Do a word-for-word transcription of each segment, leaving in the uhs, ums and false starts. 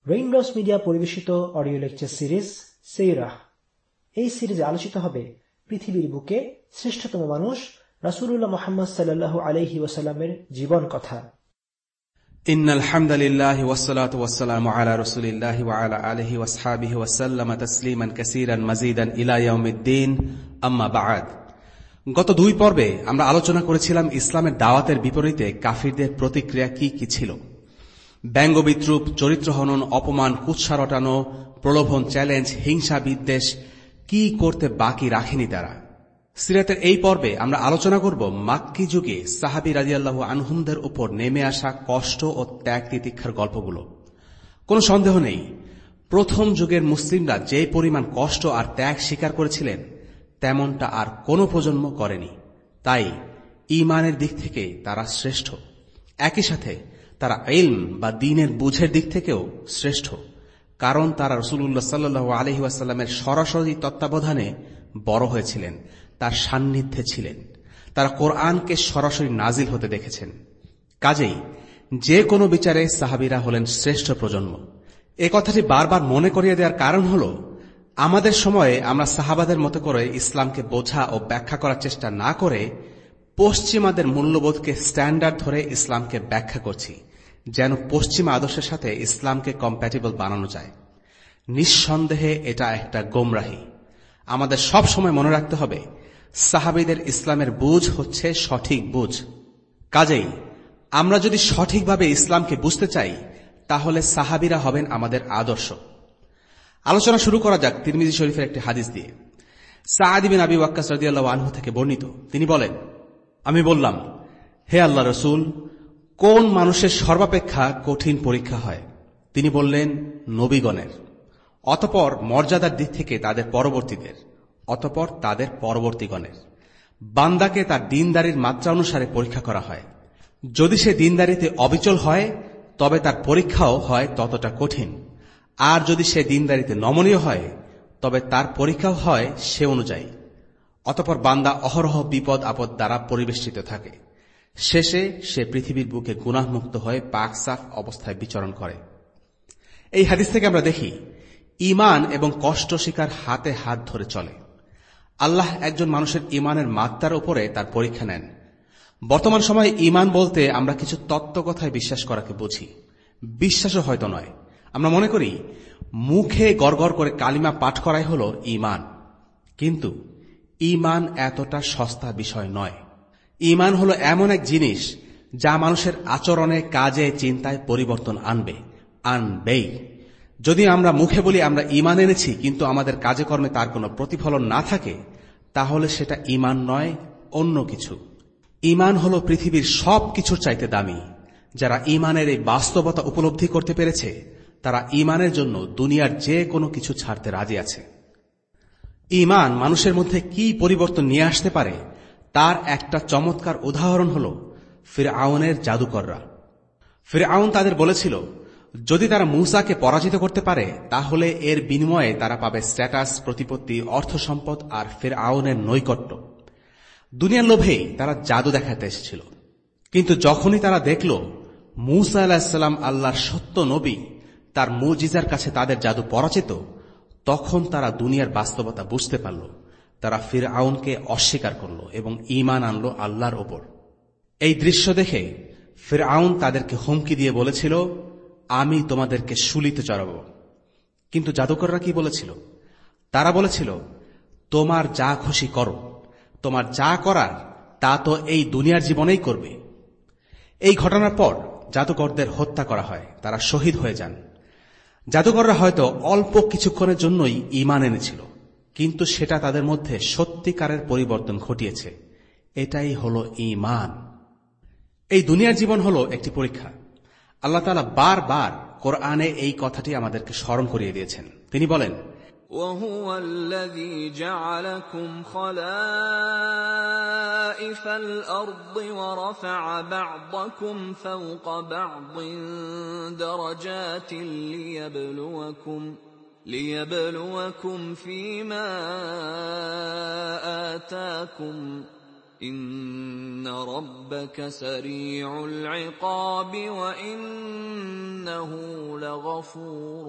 Raindrops Media পরিবেশিত audio lecture series সেইরাহ। এই সিরিজে আলোচিত হবে পৃথিবীর বুকে শ্রেষ্ঠতম মানুষ রাসূলুল্লাহ মুহাম্মদ সাল্লাল্লাহু আলাইহি ওয়াসাল্লামের জীবন কথা। ইন্নাল হামদালিল্লাহি ওয়াসসালাতু ওয়াসসালামু আলা রাসূলিল্লাহি ওয়া আলা আলিহি ওয়াসহাবিহি ওয়া সাল্লামা তাসলিমান কাসীরান মাজিদান ইলা ইয়াউমিদ্দিন, আম্মা বা'দ। গত দুই পর্বে আমরা আলোচনা করেছিলাম ইসলামের দাওয়াতের বিপরীতে কাফিরদের প্রতিক্রিয়া কি কি ছিল। ব্যঙ্গ বিদ্রুপ, চরিত্র হনন, অপমান, কুৎসা রটানো, প্রলোভন, চ্যালেঞ্জ, হিংসা, বিদ্বেষ কি করতে বাকি রাখেনি তারা। সিরাতের এই পর্বে আমরা আলোচনা করব মাক্কি যুগে সাহাবী রাদিয়াল্লাহু আনহুমদের উপর নেমে আসা কষ্ট ও ত্যাগ তিতিক্ষার গল্পগুলো। কোনো সন্দেহ নেই, প্রথম যুগের মুসলিমরা যে পরিমাণ কষ্ট আর ত্যাগ স্বীকার করেছিলেন তেমনটা আর কোনো প্রজন্ম করেনি। তাই ঈমানের দিক থেকে তারা শ্রেষ্ঠ, একই সাথে তারা ইলম বা দ্বীনের বুঝের দিক থেকেও শ্রেষ্ঠ, কারণ তারা রাসূলুল্লাহ সাল্লাল্লাহু আলাইহি ওয়াসাল্লামের সরাসরি তত্ত্বাবধানে বড় হয়েছিলেন, তার সান্নিধ্যে ছিলেন, তারা কোরআনকে সরাসরি নাজিল হতে দেখেছেন। কাজেই যে কোনো বিচারে সাহাবীরা হলেন শ্রেষ্ঠ প্রজন্ম। এ কথাটি বারবার মনে করিয়ে দেওয়ার কারণ হল, আমাদের সময়ে আমরা সাহাবাদের মতো করে ইসলামকে বোঝা ও ব্যাখ্যা করার চেষ্টা না করে পশ্চিমাদের মূল্যবোধকে স্ট্যান্ডার্ড ধরে ইসলামকে ব্যাখ্যা করছি, যেন পশ্চিমা আদর্শের সাথে ইসলামকে কম্প্যাটিবল বানানো যায়। নিঃসন্দেহে এটা একটা গোমরাহি। আমাদের সব সময় মনে রাখতে হবে, সাহাবীদের ইসলামের বুঝ হচ্ছে সঠিক বুঝ। কাজেই আমরা যদি সঠিকভাবে ইসলামকে বুঝতে চাই, তাহলে সাহাবীরা হবেন আমাদের আদর্শ। আলোচনা শুরু করা যাক তিরমিজি শরীফের একটি হাদিস দিয়ে। সা'দ বিন আবি ওয়াক্কাস রাদিয়াল্লাহু আনহু থেকে বর্ণিত, তিনি বলেন, আমি বললাম, হে আল্লাহ রাসূল, কোন মানুষের সর্বাপেক্ষা কঠিন পরীক্ষা হয়? তিনি বললেন, নবীগণের, অতঃপর মর্যাদার দিক থেকে তাদের পরবর্তীদের, অতঃপর তাদের পরবর্তীগণের। বান্দাকে তার দীনদারির মাত্রা অনুসারে পরীক্ষা করা হয়। যদি সে দীনদারিতে অবিচল হয়, তবে তার পরীক্ষাও হয় ততটা কঠিন। আর যদি সে দীনদারিতে নমনীয় হয়, তবে তার পরীক্ষাও হয় সে অনুযায়ী। অতঃপর বান্দা অহরহ বিপদ আপদ দ্বারা পরিবেষ্টিত থাকে। শেষে সে পৃথিবীর বুকে গুনাহমুক্ত হয়ে পাক সাফ অবস্থায় বিচরণ করে। এই হাদিস থেকে আমরা দেখি, ঈমান এবং কষ্ট স্বীকার হাতে হাত ধরে চলে। আল্লাহ একজন মানুষের ঈমানের মাত্রার উপরে তার পরীক্ষা নেন। বর্তমান সময়ে ঈমান বলতে আমরা কিছু তত্ত্ব কথায় বিশ্বাস করাকে বুঝি, বিশ্বাসও হয়তো নয়। আমরা মনে করি মুখে গড়গড় করে কালিমা পাঠ করাই হল ঈমান, কিন্তু ঈমান এতটা সস্তা বিষয় নয়। ঈমান হল এমন এক জিনিস যা মানুষের আচরণে, কাজে, চিন্তায় পরিবর্তন আনবে, আনবেই। যদি আমরা মুখে বলি আমরা ঈমান এনেছি, কিন্তু আমাদের কাজে কর্মে তার কোনো প্রতিফলন না থাকে, তাহলে সেটা ঈমান নয়, অন্য কিছু। ঈমান হল পৃথিবীর সব কিছুর চাইতে দামি। যারা ঈমানের এই বাস্তবতা উপলব্ধি করতে পেরেছে, তারা ঈমানের জন্য দুনিয়ার যে কোনো কিছু ছাড়তে রাজি আছে। ঈমান মানুষের মধ্যে কি পরিবর্তন নিয়ে আসতে পারে, তার একটা চমৎকার উদাহরণ হল ফিরআউনের জাদুকররা। ফিরআউন তাদের বলেছিল, যদি তারা মূসাকে পরাজিত করতে পারে, তাহলে এর বিনিময়ে তারা পাবে স্ট্যাটাস, প্রতিপত্তি, অর্থ সম্পদ আর ফিরআউনের নৈকট্য। দুনিয়ার লোভেই তারা জাদু দেখাতে এসেছিল। কিন্তু যখনই তারা দেখল মূসা আলাইহিস সালাম আল্লাহর সত্য নবী, তার মুজিজার কাছে তাদের জাদু পরাজিত, তখন তারা দুনিয়ার বাস্তবতা বুঝতে পারল। তারা ফিরআউনকে অস্বীকার করল এবং ঈমান আনল আল্লাহর ওপর। এই দৃশ্য দেখে ফিরআউন তাদেরকে হুমকি দিয়ে বলেছিল, আমি তোমাদেরকে শুলিতে চড়াব। কিন্তু জাদুকররা কি বলেছিল? তারা বলেছিল, তোমার যা খুশি করো, তোমার যা করার তা তো এই দুনিয়ার জীবনেই করবে। এই ঘটনার পর জাদুকরদের হত্যা করা হয়, তারা শহীদ হয়ে যান। জাদুকররা হয়তো অল্প কিছুক্ষণের জন্যই ঈমান এনেছিল, কিন্তু সেটা তাদের মধ্যে সত্যিকারের পরিবর্তন ঘটিয়েছে। এটাই হলো ঈমান। এই দুনিয়ার জীবন হলো একটি পরীক্ষা। আল্লাহ তাআলা বারবার কোরআনে এই কথাটি আমাদেরকে স্মরণ করিয়ে দিয়েছেন। তিনি বলেন, وَهُوَ الَّذِي جَعَلَكُمْ خَلَائِفَ الْأَرْضِ وَرَفَعَ بَعْضَكُمْ فَوْقَ بَعْضٍ دَرَجَاتٍ لِيَبْلُوَكُمْ لِيَبْلُوَكُمْ فِيمَا آتَاكُمْ إن ربك سريع العقاب وإنه لغفور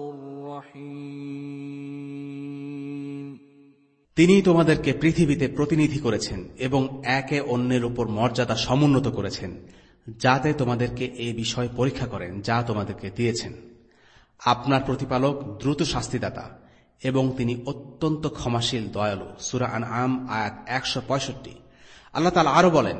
رحيم। তিনি তোমাদেরকে পৃথিবীতে প্রতিনিধি করেছেন এবং একে অন্যের উপর মর্যাদা সমুন্নত করেছেন, যাতে তোমাদেরকে এই বিষয় পরীক্ষা করেন যা তোমাদেরকে দিয়েছেন। আপনার প্রতিপালক দ্রুত শাস্তিদাতা এবং তিনি অত্যন্ত ক্ষমাশীল দয়ালু। সূরা আনআম আয়াত একশো পঁয়ষট্টি। আল্লাহ তাআলা আরো বলেন,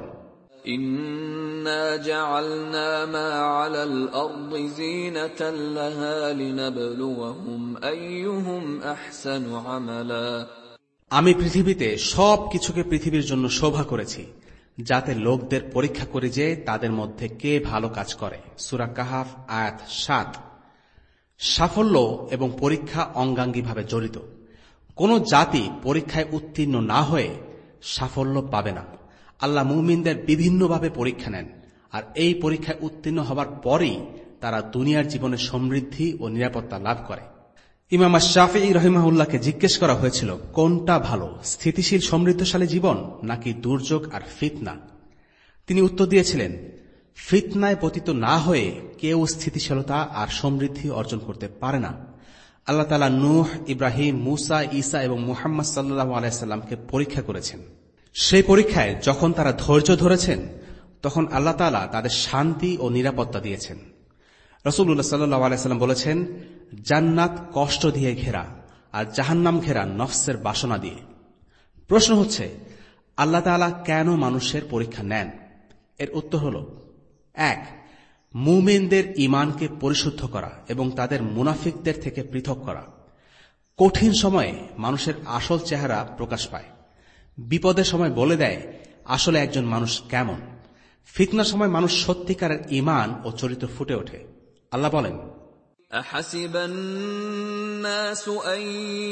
ইন্না জাআলনা মা আলাল আরদি যিনাতাল লাহা লিনাবলুয়াহুম আইয়ুহুম আহসানু আমালা। আমি পৃথিবীতে সব কিছুকে পৃথিবীর জন্য শোভা করেছি, যাতে লোকদের পরীক্ষা করে যে তাদের মধ্যে কে ভালো কাজ করে। সূরা কাহাফ আয়াত সাত। সাফল্য এবং পরীক্ষা অঙ্গাঙ্গিভাবে জড়িত। কোন জাতি পরীক্ষায় উত্তীর্ণ না হয়ে সাফল্য পাবে না। আল্লাহ মুমিনদের বিভিন্নভাবে পরীক্ষা নেন, আর এই পরীক্ষায় উত্তীর্ণ হবার পরেই তারা দুনিয়ার জীবনে সমৃদ্ধি ও নিরাপত্তা লাভ করে। ইমাম শাফিঈ রাহিমাহুল্লাহকে জিজ্ঞেস করা হয়েছিল, কোনটা ভালো, স্থিতিশীল সমৃদ্ধশালী জীবন নাকি দুর্যোগ আর ফিতনা? তিনি উত্তর দিয়েছিলেন, ফিতনায় পতিত না হয়ে কেউ স্থিতিশীলতা আর সমৃদ্ধি অর্জন করতে পারে না। আল্লাহ তাআলা নূহ, ইব্রাহিম, মুসা, ঈসা এবং মুহাম্মদ সাল্লাল্লাহু আলাইহি সাল্লামকে পরীক্ষা করেছেন। সেই পরীক্ষায় যখন তারা ধৈর্য ধরেছেন, তখন আল্লাহ তাআলা তাদের শান্তি ও নিরাপত্তা দিয়েছেন। রাসূলুল্লাহ সাল্লাল্লাহু আলাইহি সাল্লাম বলেছেন, জান্নাত কষ্ট দিয়ে ঘেরা আর জাহান্নাম ঘেরা নফসের বাসনা দিয়ে। প্রশ্ন হচ্ছে, আল্লাহ তাআলা কেন মানুষের পরীক্ষা নেন? এর উত্তর হল, এক, মুমিনদের ঈমানকে পরিশুদ্ধ করা এবং তাদের মুনাফিকদের থেকে পৃথক করা। কঠিন সময়ে মানুষের আসল চেহারা প্রকাশ পায়। বিপদের সময় বলে দেয় আসলে একজন মানুষ কেমন। ফিতনার সময় মানুষ সত্যিকারের ঈমান ও চরিত্র ফুটে ওঠে। আল্লাহ বলেন, أحسب الناس أن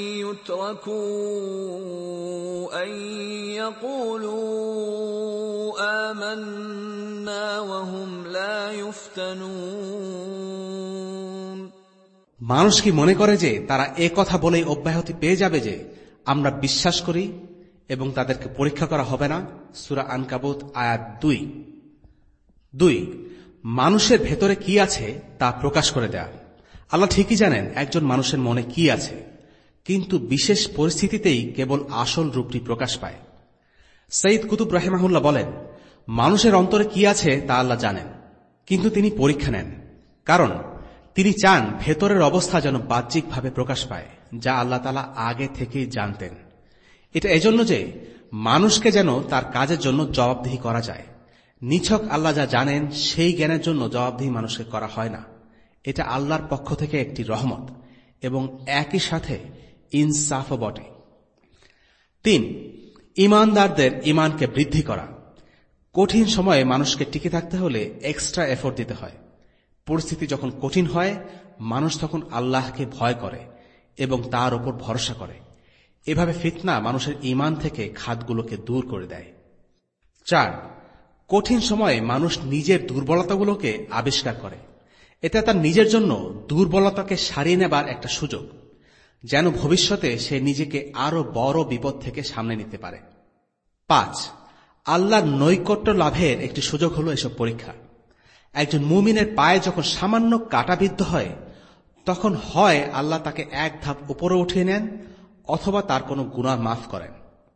يتركوا أن يقولوا آمنا وهم لا يفتنون। মানুষ কি মনে করে যে তারা এ কথা বলেই অব্যাহতি পেয়ে যাবে যে আমরা বিশ্বাস করি এবং তাদেরকে পরীক্ষা করা হবে না? সূরা আনকাবুত আয়াত দুই। দুই, মানুষের ভেতরে কি আছে তা প্রকাশ করে দেয়া। আল্লাহ ঠিকই জানেন একজন মানুষের মনে কি আছে, কিন্তু বিশেষ পরিস্থিতিতেই কেবল আসল রূপটি প্রকাশ পায়। সৈয়দ কুতুব রাহিমাহুল্লাহ বলেন, মানুষের অন্তরে কি আছে তা আল্লাহ জানেন, কিন্তু তিনি পরীক্ষা নেন, কারণ তিনি চান ভেতরের অবস্থা যেন বাহ্যিকভাবে প্রকাশ পায়, যা আল্লাহ তাআলা আগে থেকেই জানতেন। এটা এজন্য যে মানুষকে যেন তার কাজের জন্য জবাবদিহি করা যায়। নিছক আল্লাহ যা জানেন সেই জ্ঞানের জন্য জবাবদিহি মানুষকে করা হয় না। এটা আল্লাহর পক্ষ থেকে একটি রহমত এবং একই সাথে ইনসাফও বটে। তিন, ঈমানদারদের ঈমানকে বৃদ্ধি করা। কঠিন সময়ে মানুষকে টিকে থাকতে হলে এক্সট্রা এফোর্ট দিতে হয়। পরিস্থিতি যখন কঠিন হয়, মানুষ তখন আল্লাহকে ভয় করে এবং তার উপর ভরসা করে। এভাবে ফিতনা মানুষের ঈমান থেকে খাতগুলোকে দূর করে দেয়। চার, কঠিন সময়ে মানুষ নিজের দুর্বলতাগুলোকে আবিষ্কার করে। এটা তার নিজের জন্য দুর্বলতাকে সারিয়ে নেবার একটা সুযোগ, যেন ভবিষ্যতে সে নিজেকে আরো বড় বিপদ থেকে সামনে নিতে পারে। পাঁচ, আল্লাহর নৈকট্য লাভের একটি সুযোগ হল এসব পরীক্ষা। একজন মুমিনের পায়ে যখন সামান্য কাঁটাবিদ্ধ হয়, তখন হয় আল্লাহ তাকে এক ধাপ উপরে উঠিয়ে নেন অথবা তার কোনো গুনাহ মাফ করেন।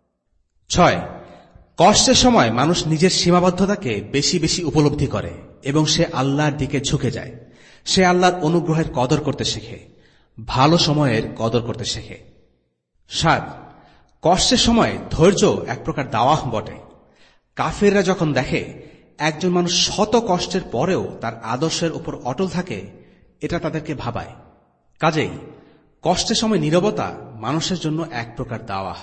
ছয়, কষ্টের সময় মানুষ নিজের সীমাবদ্ধতাকে বেশি বেশি উপলব্ধি করে এবং সে আল্লাহর দিকে ঝুঁকে যায়। সে আল্লাহর অনুগ্রহের কদর করতে শেখে, ভালো সময়ের কদর করতে শেখে। সাত, কষ্টের সময় ধৈর্য এক প্রকার দাওয়াহ বটে। কাফেররা যখন দেখে একজন মানুষ শত কষ্টের পরেও তার আদর্শের উপর অটল থাকে, এটা তাদেরকে ভাবায়। কাজেই কষ্টের সময় নীরবতা মানুষের জন্য এক প্রকার দাওয়াহ।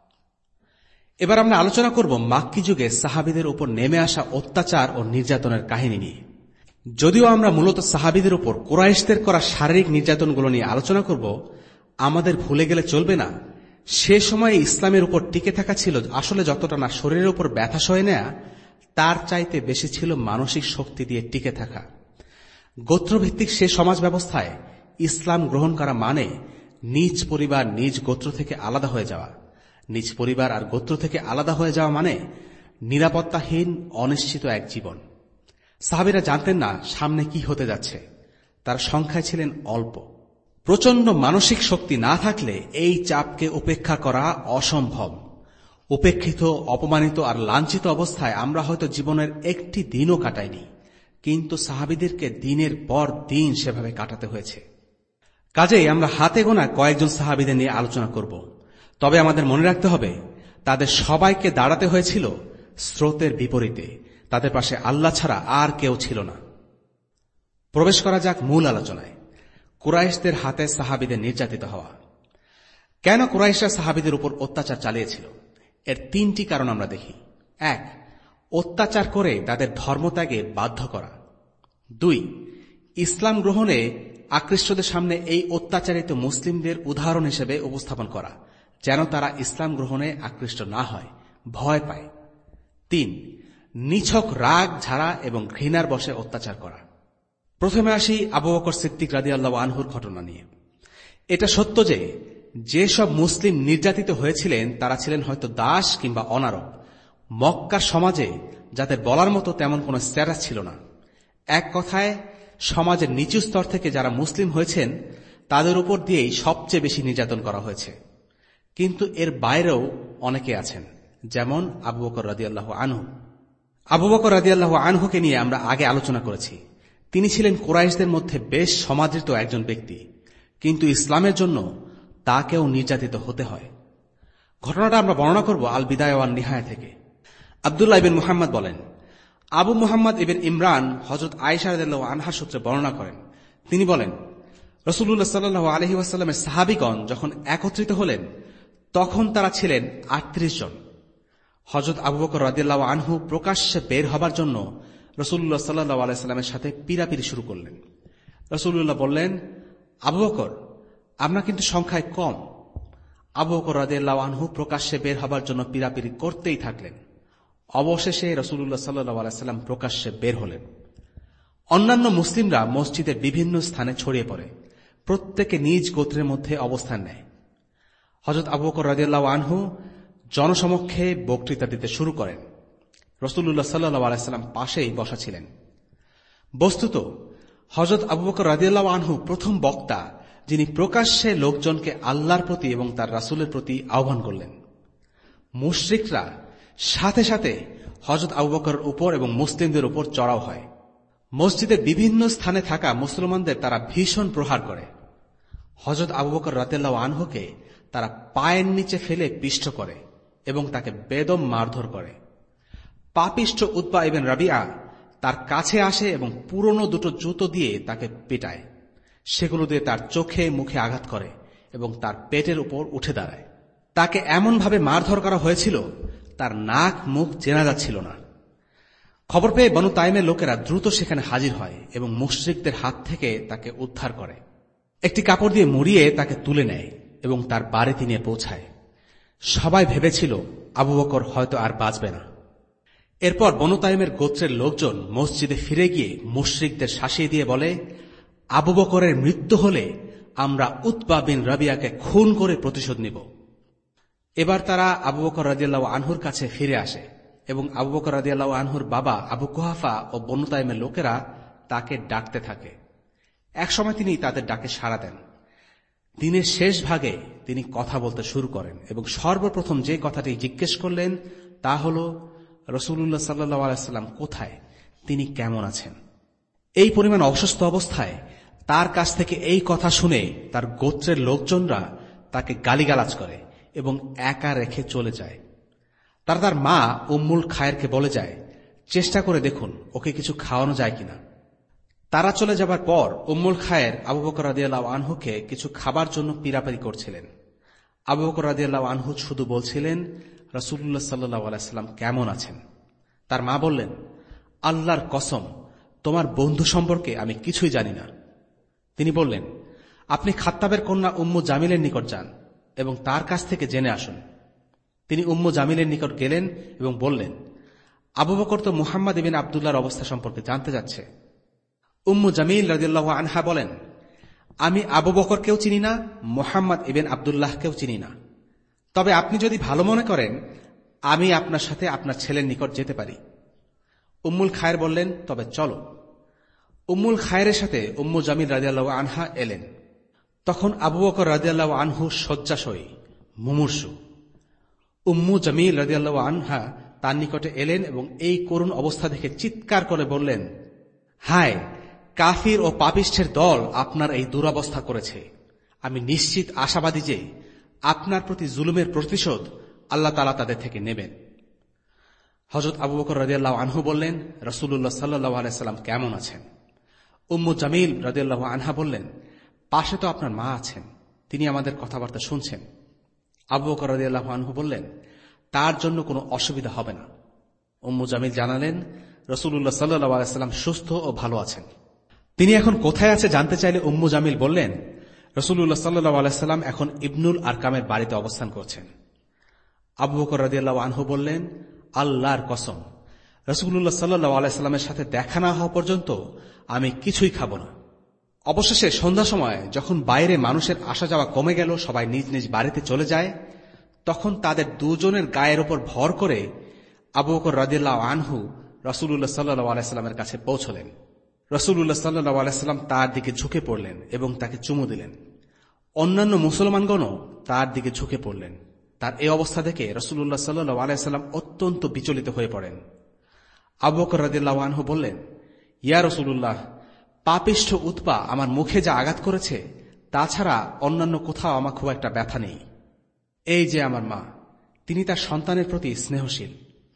এবার আমরা আলোচনা করব মাক্কি যুগে সাহাবীদের উপর নেমে আসা অত্যাচার ও নির্যাতনের কাহিনী নিয়ে। যদিও আমরা মূলত সাহাবীদের উপর কুরাইশদের করা শারীরিক নির্যাতনগুলো নিয়ে আলোচনা করব, আমাদের ভুলে গেলে চলবে না সে সময়ে ইসলামের উপর টিকে থাকা ছিল আসলে যতটা না শরীরের উপর ব্যথা সয়ে নেয়া, তার চাইতে বেশি ছিল মানসিক শক্তি দিয়ে টিকে থাকা। গোত্রভিত্তিক সে সমাজ ব্যবস্থায় ইসলাম গ্রহণ করা মানে নিজ পরিবার নিজ গোত্র থেকে আলাদা হয়ে যাওয়া। নিজ পরিবার আর গোত্র থেকে আলাদা হয়ে যাওয়া মানে নিরাপত্তাহীন অনিশ্চিত এক জীবন। সাহাবীরা জানতেন না সামনে কি হতে যাচ্ছে। তার সংখ্যায় ছিলেন অল্প। প্রচন্ড মানসিক শক্তি না থাকলে এই চাপকে উপেক্ষা করা অসম্ভব। উপেক্ষিত, অপমানিত আর লাঞ্ছিত অবস্থায় আমরা হয়তো জীবনের একটি দিনও কাটাইনি, কিন্তু সাহাবীদেরকে দিনের পর দিন সেভাবে কাটাতে হয়েছে। কাজেই আমরা হাতে গোনা কয়েকজন সাহাবীদের নিয়ে আলোচনা করব। তবে আমাদের মনে রাখতে হবে, তাদের সবাইকে দাঁড়াতে হয়েছিল স্রোতের বিপরীতে। তাদের পাশে আল্লাহ ছাড়া আর কেউ ছিল না। প্রবেশ করা যাক মূল আলোচনায়। কুরাইশদের হাতে সাহাবীদের নির্যাতিত হওয়া। কেন কুরাইশরা সাহাবীদের উপর অত্যাচার চালিয়েছিল? এর তিনটি কারণ আমরা দেখি। এক, অত্যাচার করে তাদের ধর্মত্যাগে বাধ্য করা। দুই, ইসলাম গ্রহণে আকৃষ্টদের সামনে এই অত্যাচারিত মুসলিমদের উদাহরণ হিসেবে উপস্থাপন করা, যেন তারা ইসলাম গ্রহণে আকৃষ্ট না হয়, ভয় পায়। তিন, নিছক রাগ, ঝাড়া এবং ঘৃণার বশে অত্যাচার করা। প্রথমে আসি আবু বকর সিদ্দিক রাদিয়াল্লাহু আনহুর ঘটনা নিয়ে। এটা সত্য যে যেসব মুসলিম নির্যাতিত হয়েছিলেন তারা ছিলেন হয়তো দাস কিংবা অনারব। মক্কার সমাজে যাদের বলার মতো তেমন কোনো স্ট্যাটাস ছিল না। এক কথায়, সমাজের নিচু স্তর থেকে যারা মুসলিম হয়েছেন তাদের উপর দিয়েই সবচেয়ে বেশি নির্যাতন করা হয়েছে। কিন্তু এর বাইরেও অনেকে আছেন, যেমন আবু বকর রাদিয়াল্লাহু আনহু। আবু বকর রাদিয়াল্লাহু আনহুকে নিয়ে আমরা আগে আলোচনা করেছি। তিনি ছিলেন কুরাইশদের মধ্যে বেশ সমাদৃত একজন ব্যক্তি, কিন্তু ইসলামের জন্য তাকেও নির্যাতিত হতে হয়। ঘটনাটা আমরা বর্ণনা করব আল বিদায়া ওয়ান নিহায়া থেকে। আব্দুল্লাহ ইবিন মুহাম্মদ বলেন, আবু মুহাম্মদ ইবিন ইমরান হযরত আয়েশা রাদিয়াল্লাহু আনহা সূত্রে বর্ণনা করেন। তিনি বলেন, রাসূলুল্লাহ সাল্লাল্লাহু আলাইহি ওয়াসাল্লামের সাহাবীগণ যখন একত্রিত হলেন তখন তারা ছিলেন আটত্রিশ জন। হযরত আবু বকর রাদিয়াল্লাহু আনহু প্রকাশ্যে বের হবার জন্য রাসূলুল্লাহ সাল্লাল্লাহু আলাইহি ওয়াসাল্লামের সাথে পীড়াপিড়ি শুরু করলেন। রাসূলুল্লাহ বললেন, আবু বকর, আমরা কিন্তু সংখ্যায় কম। আবু বকর রাদিয়াল্লাহু আনহু প্রকাশ্যে বের হবার জন্য পীড়াপিড়ি করতেই থাকলেন। অবশেষে রাসূলুল্লাহ সাল্লাল্লাহু আলাইহি ওয়াসাল্লাম প্রকাশ্যে বের হলেন। অন্যান্য মুসলিমরা মসজিদের বিভিন্ন স্থানে ছড়িয়ে পড়ে, প্রত্যেকে নিজ গোত্রের মধ্যে অবস্থান নেয়। হযরত আবু বকর রাদিয়াল্লাহু আনহু জনসমক্ষে বক্তৃতা দিতে শুরু করেন। রাসূলুল্লাহ সাল্লাল্লাহু আলাইহি ওয়াসাল্লাম পাশেই বসা ছিলেন। বস্তুত হযরত আবু বকর রাদিয়াল্লাহু আনহু প্রথম বক্তা, যিনি প্রকাশ্যে লোকজনকে আল্লাহর প্রতি এবং তার রাসূলের প্রতি আহ্বান করলেন। মুশরিকরা সাথে সাথে হযরত আবু বকরের উপর এবং মুসলিমদের উপর চড়াও হয়। মসজিদের বিভিন্ন স্থানে থাকা মুসলমানদের তারা ভীষণ প্রহার করে। হযরত আবু বকর রাদিয়াল্লাহু আনহুকে তারা পায়ের নিচে ফেলে পিষ্ট করে এবং তাকে বেদম মারধর করে। পাপিষ্ঠ উতবা ইবনে রাবিআ তার কাছে আসে এবং পুরনো দুটো জুতো দিয়ে তাকে পেটায়। সেগুলো দিয়ে তার চোখে মুখে আঘাত করে এবং তার পেটের উপর উঠে দাঁড়ায়। তাকে এমনভাবে মারধর করা হয়েছিল তার নাক মুখ চেনা যাচ্ছিল না। খবর পেয়ে বনু তাইমের লোকেরা দ্রুত সেখানে হাজির হয় এবং মুশরিকদের হাত থেকে তাকে উদ্ধার করে। একটি কাপড় দিয়ে মুড়িয়ে তাকে তুলে নেয় এবং তার বাড়িতে নিয়ে পৌঁছায়। সবাই ভেবেছিল আবু বকর হয়তো আর বাঁচবে না। এরপর বনু তাইমের গোত্রের লোকজন মসজিদে ফিরে গিয়ে মুশরিকদের শাসিয়ে দিয়ে বলে, আবু বকরের মৃত্যু হলে আমরা উতবা বিন রাবিয়াকে খুন করে প্রতিশোধ নিব। এবার তারা আবু বকর রাদিয়াল্লাহু আনহুর কাছে ফিরে আসে এবং আবু বকর রাদিয়াল্লাহু আনহুর বাবা আবু কুহাফা ও বনু তাইমের লোকেরা তাকে ডাকতে থাকে। একসময় তিনি তাদের ডাকে সাড়া দেন। দিনের শেষ ভাগে তিনি কথা বলতে শুরু করেন এবং সর্বপ্রথম যে কথাটি জিজ্ঞেস করলেন তা হল, রাসূলুল্লাহ সাল্লাল্লাহু আলাইহি ওয়াসাল্লাম কোথায়, তিনি কেমন আছেন? এই পরিমাণ অসুস্থ অবস্থায় তার কাছ থেকে এই কথা শুনে তার গোত্রের লোকজনরা তাকে গালিগালাজ করে এবং একা রেখে চলে যায়। তারা তার মা উম্মুল খায়েরকে বলে যায়, চেষ্টা করে দেখুন ওকে কিছু খাওয়ানো যায় কিনা। তারা চলে যাবার পর উম্মুল খায়ের আবু বকর রাদিয়াল্লাহু আনহুকে কিছু খাবার জন্য পীড়াপিড়ি করছিলেন। আবু বকর রাদিয়াল্লাহু আনহু শুধু বলছিলেন, রাসূলুল্লাহ সাল্লাল্লাহু আলাইহি ওয়াসাল্লাম কেমন আছেন? তার মা বললেন, আল্লাহর কসম, তোমার বন্ধু সম্পর্কে আমি কিছুই জানি না। তিনি বললেন, আপনি খাত্তাবের কন্যা উম্মু জামিলের নিকট যান এবং তার কাছ থেকে জেনে আসুন। তিনি উম্মু জামিলের নিকট গেলেন এবং বললেন, আবু বকর তো মুহাম্মদ ইবিন আব্দুল্লাহর অবস্থা সম্পর্কে জানতে যাচ্ছে। উম্মু জামিল রাদিয়াল্লাহু আনহা বলেন, আমি আবু বকরকেও চিনি না, মুহাম্মদ ইবিন আব্দুল্লাহকেও চিনি না। তবে আপনি যদি ভালো মনে করেন আমি আপনার সাথে আপনার ছেলের নিকট যেতে পারি। উম্মুল খায়ের বললেন, তবে চলো। উম্মুল খায়ের সাথে উম্মু জামিল রাদিয়াল্লাহু আনহা এলেন। তখন আবু বকর রাদিয়াল্লাহু আনহু শয্যাশয়ী, মুমূর্ষু। উম্মু জামিল রাদিয়াল্লাহু আনহা তার নিকটে এলেন এবং এই করুণ অবস্থা দেখে চিৎকার করে বললেন, হায়, কাফির ও পাপিষ্ঠের দল আপনার এই দুরবস্থা করেছে। আমি নিশ্চিত আশাবাদী যে আপনার প্রতি জুলুমের প্রতিশোধ আল্লাহ তাআলা তাদের থেকে নেবেন। হযরত আবু বকর রাদিয়াল্লাহু আনহু বললেন, রাসূলুল্লাহ সাল্লাল্লাহু আলাইহি সাল্লাম কেমন আছেন? উম্মু জামিল রাদিয়াল্লাহু আনহা বললেন, পাশে তো আপনার মা আছেন, তিনি আমাদের কথাবার্তা শুনছেন। আবু বকর রাদিয়াল্লাহু আনহু বললেন, তার জন্য কোনো অসুবিধা হবে না। উম্মু জামিল জানালেন, রাসূলুল্লাহ সাল্লাল্লাহু আলাইহি সাল্লাম সুস্থ ও ভালো আছেন। তিনি এখন কোথায় আছে জানতে চাইলে উম্মু জামিল বললেন, রাসূলুল্লাহ সাল্লাল্লাহু আলাইহি সাল্লাম এখন ইবনুল আরকামের বাড়িতে অবস্থান করছেন। আবু বকর রাদিয়াল্লাহু আনহু বললেন, আল্লাহর কসম, রাসূলুল্লাহ সাল্লাল্লাহু আলাইহি সাল্লামের সাথে দেখা না হওয়া পর্যন্ত আমি কিছুই খাব না। অবশেষে সন্ধ্যা সময় যখন বাইরে মানুষের আসা যাওয়া কমে গেল, সবাই নিজ নিজ বাড়িতে চলে যায়, তখন তাদের দুজনের গায়ের ওপর ভর করে আবু বকর রাদিয়াল্লাহু আনহু রাসূলুল্লাহ সাল্লাল্লাহু আলাইহি সাল্লামের কাছে পৌঁছলেন। রাসূলুল্লাহ সাল্লাল্লাহু আলাইহি সাল্লাম তার দিকে ঝুঁকে পড়লেন এবং তাকে চুমু দিলেন। অন্যান্য মুসলমানগণও তার দিকে ঝুঁকে পড়লেন। তার এই অবস্থা দেখে রাসূলুল্লাহ সাল্লাল্লাহু আলাইহি সাল্লাম অত্যন্ত বিচলিত হয়ে পড়েন। আবু বকর রাদিয়াল্লাহু আনহু বললেন, ইয়া রাসূলুল্লাহ, পাপিষ্ঠ উতবা আমার মুখে যা আঘাত করেছে তাছাড়া অন্যান্য কোথাও আমার খুব একটা ব্যথা নেই। এই যে আমার মা, তিনি তার সন্তানের প্রতি স্নেহশীল।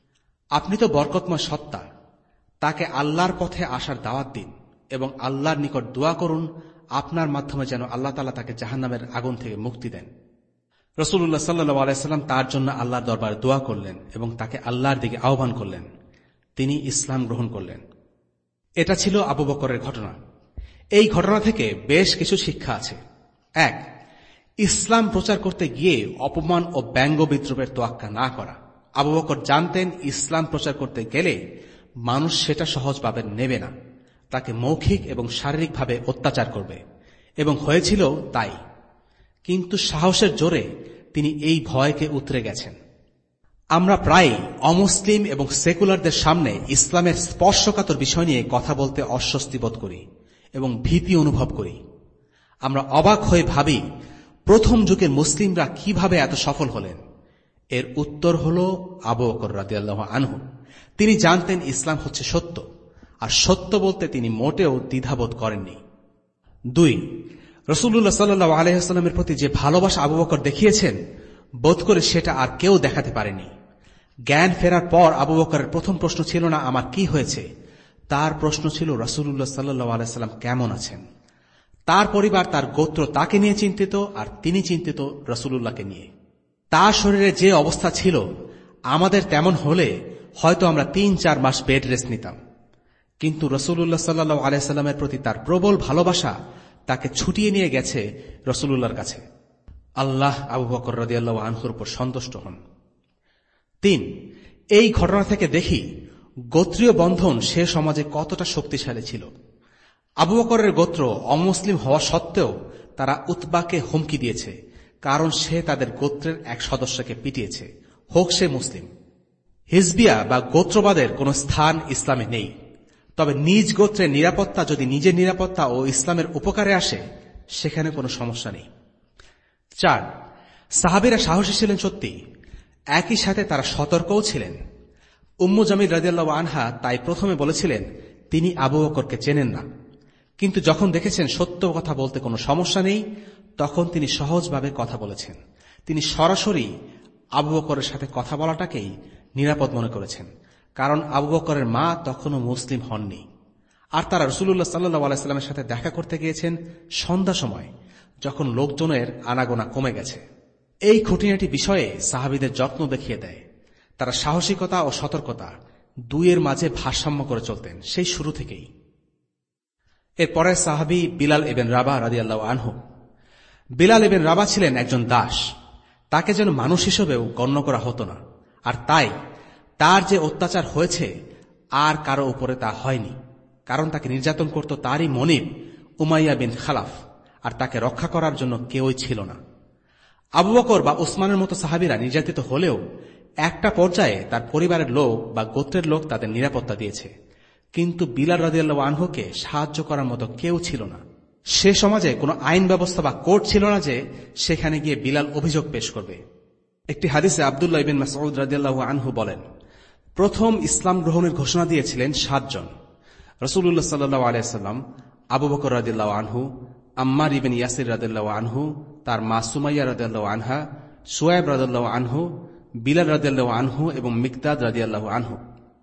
আপনি তো বরকতময় সত্তা, তাকে আল্লাহর পথে আসার দাওয়াত দিন এবং আল্লাহর নিকট দোয়া করুন আপনার মাধ্যমে যেন আল্লাহ তাআলা তাকে জাহান্নামের আগুন থেকে মুক্তি দেন। রাসূলুল্লাহ সাল্লাল্লাহু আলাইহি সাল্লাম তার জন্য আল্লাহর দরবারে দোয়া করলেন এবং তাকে আল্লাহর দিকে আহ্বান করলেন। তিনি ইসলাম গ্রহণ করলেন। এটা ছিল আবু বকরের ঘটনা। এই ঘটনা থেকে বেশ কিছু শিক্ষা আছে। এক, ইসলাম প্রচার করতে গিয়ে অপমান ও ব্যঙ্গ বিদ্রুপের তোয়াক্কা না করা। আবু বকর জানতেন ইসলাম প্রচার করতে গেলে মানুষ সেটা সহজভাবে নেবে না, তাকে মৌখিক এবং শারীরিকভাবে অত্যাচার করবে, এবং হয়েছিল তাই। কিন্তু সাহসের জোরে তিনি এই ভয়কে উতরে গেছেন। আমরা প্রায় অমুসলিম এবং সেকুলারদের সামনে ইসলামের স্পর্শকাতর বিষয় নিয়ে কথা বলতে অস্বস্তি বোধ করি এবং ভীতি অনুভব করি। আমরা অবাক হয়ে ভাবি, প্রথম যুগের মুসলিমরা কিভাবে এত সফল হলেন? এর উত্তর হল আবু বকর রাদিয়াল্লাহু আনহু। তিনি জানতেন ইসলাম হচ্ছে সত্য, আর সত্য বলতে তিনি মোটেও দ্বিধাবোধ করেননি। দুই, রাসূলুল্লাহ সাল্লাল্লাহু আলাইহি ওয়াসাল্লামের প্রতি যে ভালোবাসা আবু বকর দেখিয়েছেন, বোধ করে সেটা আর কেউ দেখাতে পারেনি। জ্ঞান ফেরার পর আবু বকরের প্রথম প্রশ্ন ছিল না আমার কি হয়েছে, তার প্রশ্ন ছিল রাসূলুল্লাহ সাল্লাল্লাহু আলাইহি ওয়াসাল্লাম কেমন আছেন। তার পরিবার, তার গোত্র তাকে নিয়ে চিন্তিত, আর তিনি চিন্তিত রাসূলুল্লাহকে নিয়ে। তার শরীরে যে অবস্থা ছিল, আমাদের তেমন হলে হয়তো আমরা তিন চার মাস বেড রেস্ট নিতাম। কিন্তু রাসূলুল্লাহ সাল্লাল্লাহু আলাইহি ওয়াসাল্লামের প্রতি তার প্রবল ভালোবাসা তাকে ছুটিয়ে নিয়ে গেছে রাসূলুল্লাহর কাছে। আল্লাহ আবু বকর রাদিয়াল্লাহু আনহুর উপর সন্তুষ্ট হন। তিন, এই ঘটনা থেকে দেখি গোত্রীয় বন্ধন সে সমাজে কতটা শক্তিশালী ছিল। আবু বকরের গোত্র অমুসলিম হওয়া সত্ত্বেও তারা উতবাকে হুমকি দিয়েছে, কারণ সে তাদের গোত্রের এক সদস্যকে পিটিয়েছে, হোক সে মুসলিম। হিজবিয়া বা গোত্রবাদের কোন স্থান ইসলামে নেই, তবে নিজ গোত্রের নিরাপত্তা যদি নিজের নিরাপত্তা ও ইসলামের উপকারে আসে, সেখানে কোনো সমস্যা নেই। চার, সাহাবীরা সাহসী ছিলেন সত্যি, একই সাথে তারা সতর্কও ছিলেন। উম্মু জামিল রাদিয়াল্লাহু আনহা তাই প্রথমে বলেছিলেন তিনি আবু বকরকে চেনেন না, কিন্তু যখন দেখেছেন সত্য কথা বলতে কোনো সমস্যা নেই, তখন তিনি সহজভাবে কথা বলেছেন। তিনি সরাসরি আবু বকরের সাথে কথা বলাটাকেই নিরাপদ মনে করেছেন, কারণ আবু বকরের মা তখনও মুসলিম হননি। আর তারা রাসূলুল্লাহ সাল্লাল্লাহু আলাইহি ওয়াসাল্লামের সাথে দেখা করতে গিয়েছেন সন্ধ্যা সময়, যখন লোকজনের আনাগোনা কমে গেছে। এই খুঁটিনাটি বিষয়ে সাহাবীদের যত্ন দেখিয়ে দেয়। তারা সাহসিকতা ও সতর্কতা দুইয়ের মাঝে ভারসাম্য করে চলতেন সেই শুরু থেকেই। এরপরে সাহাবী বিলাল ইবনে রাবাহ রাদিয়াল্লাহু আনহু। বিলাল ইবনে রাবাহ ছিলেন একজন দাস। তাকে যেন মানুষ হিসেবেও গণ্য করা হতো না, আর তাই তার যে অত্যাচার হয়েছে আর কারো উপরে তা হয়নি, কারণ তাকে নির্যাতন করত তারই মনিব উমাইয়া বিন খালাফ, আর তাকে রক্ষা করার জন্য কেউই ছিল না। আবু বকর বা উসমানের মতো সাহাবীরা নির্যাতিত হলেও একটা পর্যায়ে তার পরিবারের লোক বা গোত্রের লোক তাদের নিরাপত্তা দিয়েছে, কিন্তু বিলাল রাদিয়াল্লাহু আনহুকে সাহায্য করার মতো কেউ ছিল না। সে সমাজে কোনো আইন ব্যবস্থা বা কোর্ট ছিল না যে সেখানে গিয়ে বিলাল অভিযোগ পেশ করবে। একটি হাদিসে আব্দুল্লাহ ইবনে মাসউদ রাদিয়াল্লাহু আনহু বলেন, প্রথম ইসলাম গ্রহণের ঘোষণা দিয়েছিলেন সাতজন। রাসূলুল্লাহ সাল্লাল্লাহু আলাইহি ওয়াসাল্লাম, আবু বকর রাদিয়াল্লাহু আনহু, আম্মার ইবনে ইয়াসির রাদিয়াল্লাহু আনহু, তার মা সুমাইয়া রাদিয়াল্লাহু আনহা, শুআয়ব রাদিয়াল্লাহু আনহু, বিলাল রাদিয়াল্লাহু আনহু এবং মিকদাদ রাদিয়াল্লাহু আনহু।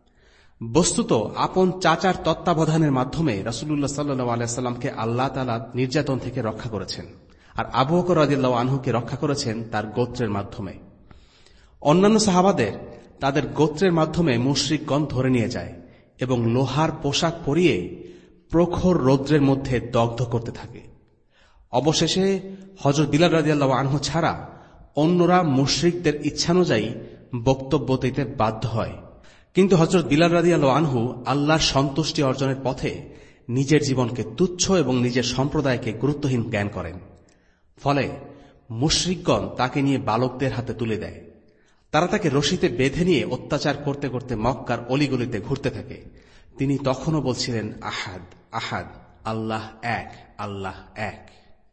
বস্তুত আপন চাচার তত্ত্বাবধানের মাধ্যমে রাসূলুল্লাহ সাল্লাল্লাহু আলাইহি ওয়াসাল্লামকে আল্লাহ তাআলা নির্যাতন থেকে রক্ষা করেছেন, আর আবু বকর রাদিয়াল্লাহু আনহুকে রক্ষা করেছেন তার গোত্রের মাধ্যমে। অন্যান্য সাহাবাদের তাদের গোত্রের মাধ্যমে মুশরিকগণ ধরে নিয়ে যায় এবং লোহার পোশাক পরিয়ে প্রখর রৌদ্রের মধ্যে দগ্ধ করতে থাকে। অবশেষে হযরত বিলাল রাদিয়াল্লাহু আনহু ছাড়া অন্যরা মুশরিকদের ইচ্ছানুযায়ী বক্তব্য দিতে বাধ্য হয়, কিন্তু হযরত বিলাল রাদিয়াল্লাহু আনহু আল্লাহর সন্তুষ্টি অর্জনের পথে নিজের জীবনকে তুচ্ছ এবং নিজের সম্প্রদায়কে গুরুত্বহীন জ্ঞান করেন। ফলে মুশরিকগণ তাকে নিয়ে বালকদের হাতে তুলে দেয়। তারা তাকে রশিতে বেঁধে নিয়ে অত্যাচার করতে করতে মক্কার অলিগলিতে ঘুরতে থাকে। তিনি তখনও বলছিলেন, আহাদ আহাদ, আল্লাহ এক, আল্লাহ এক।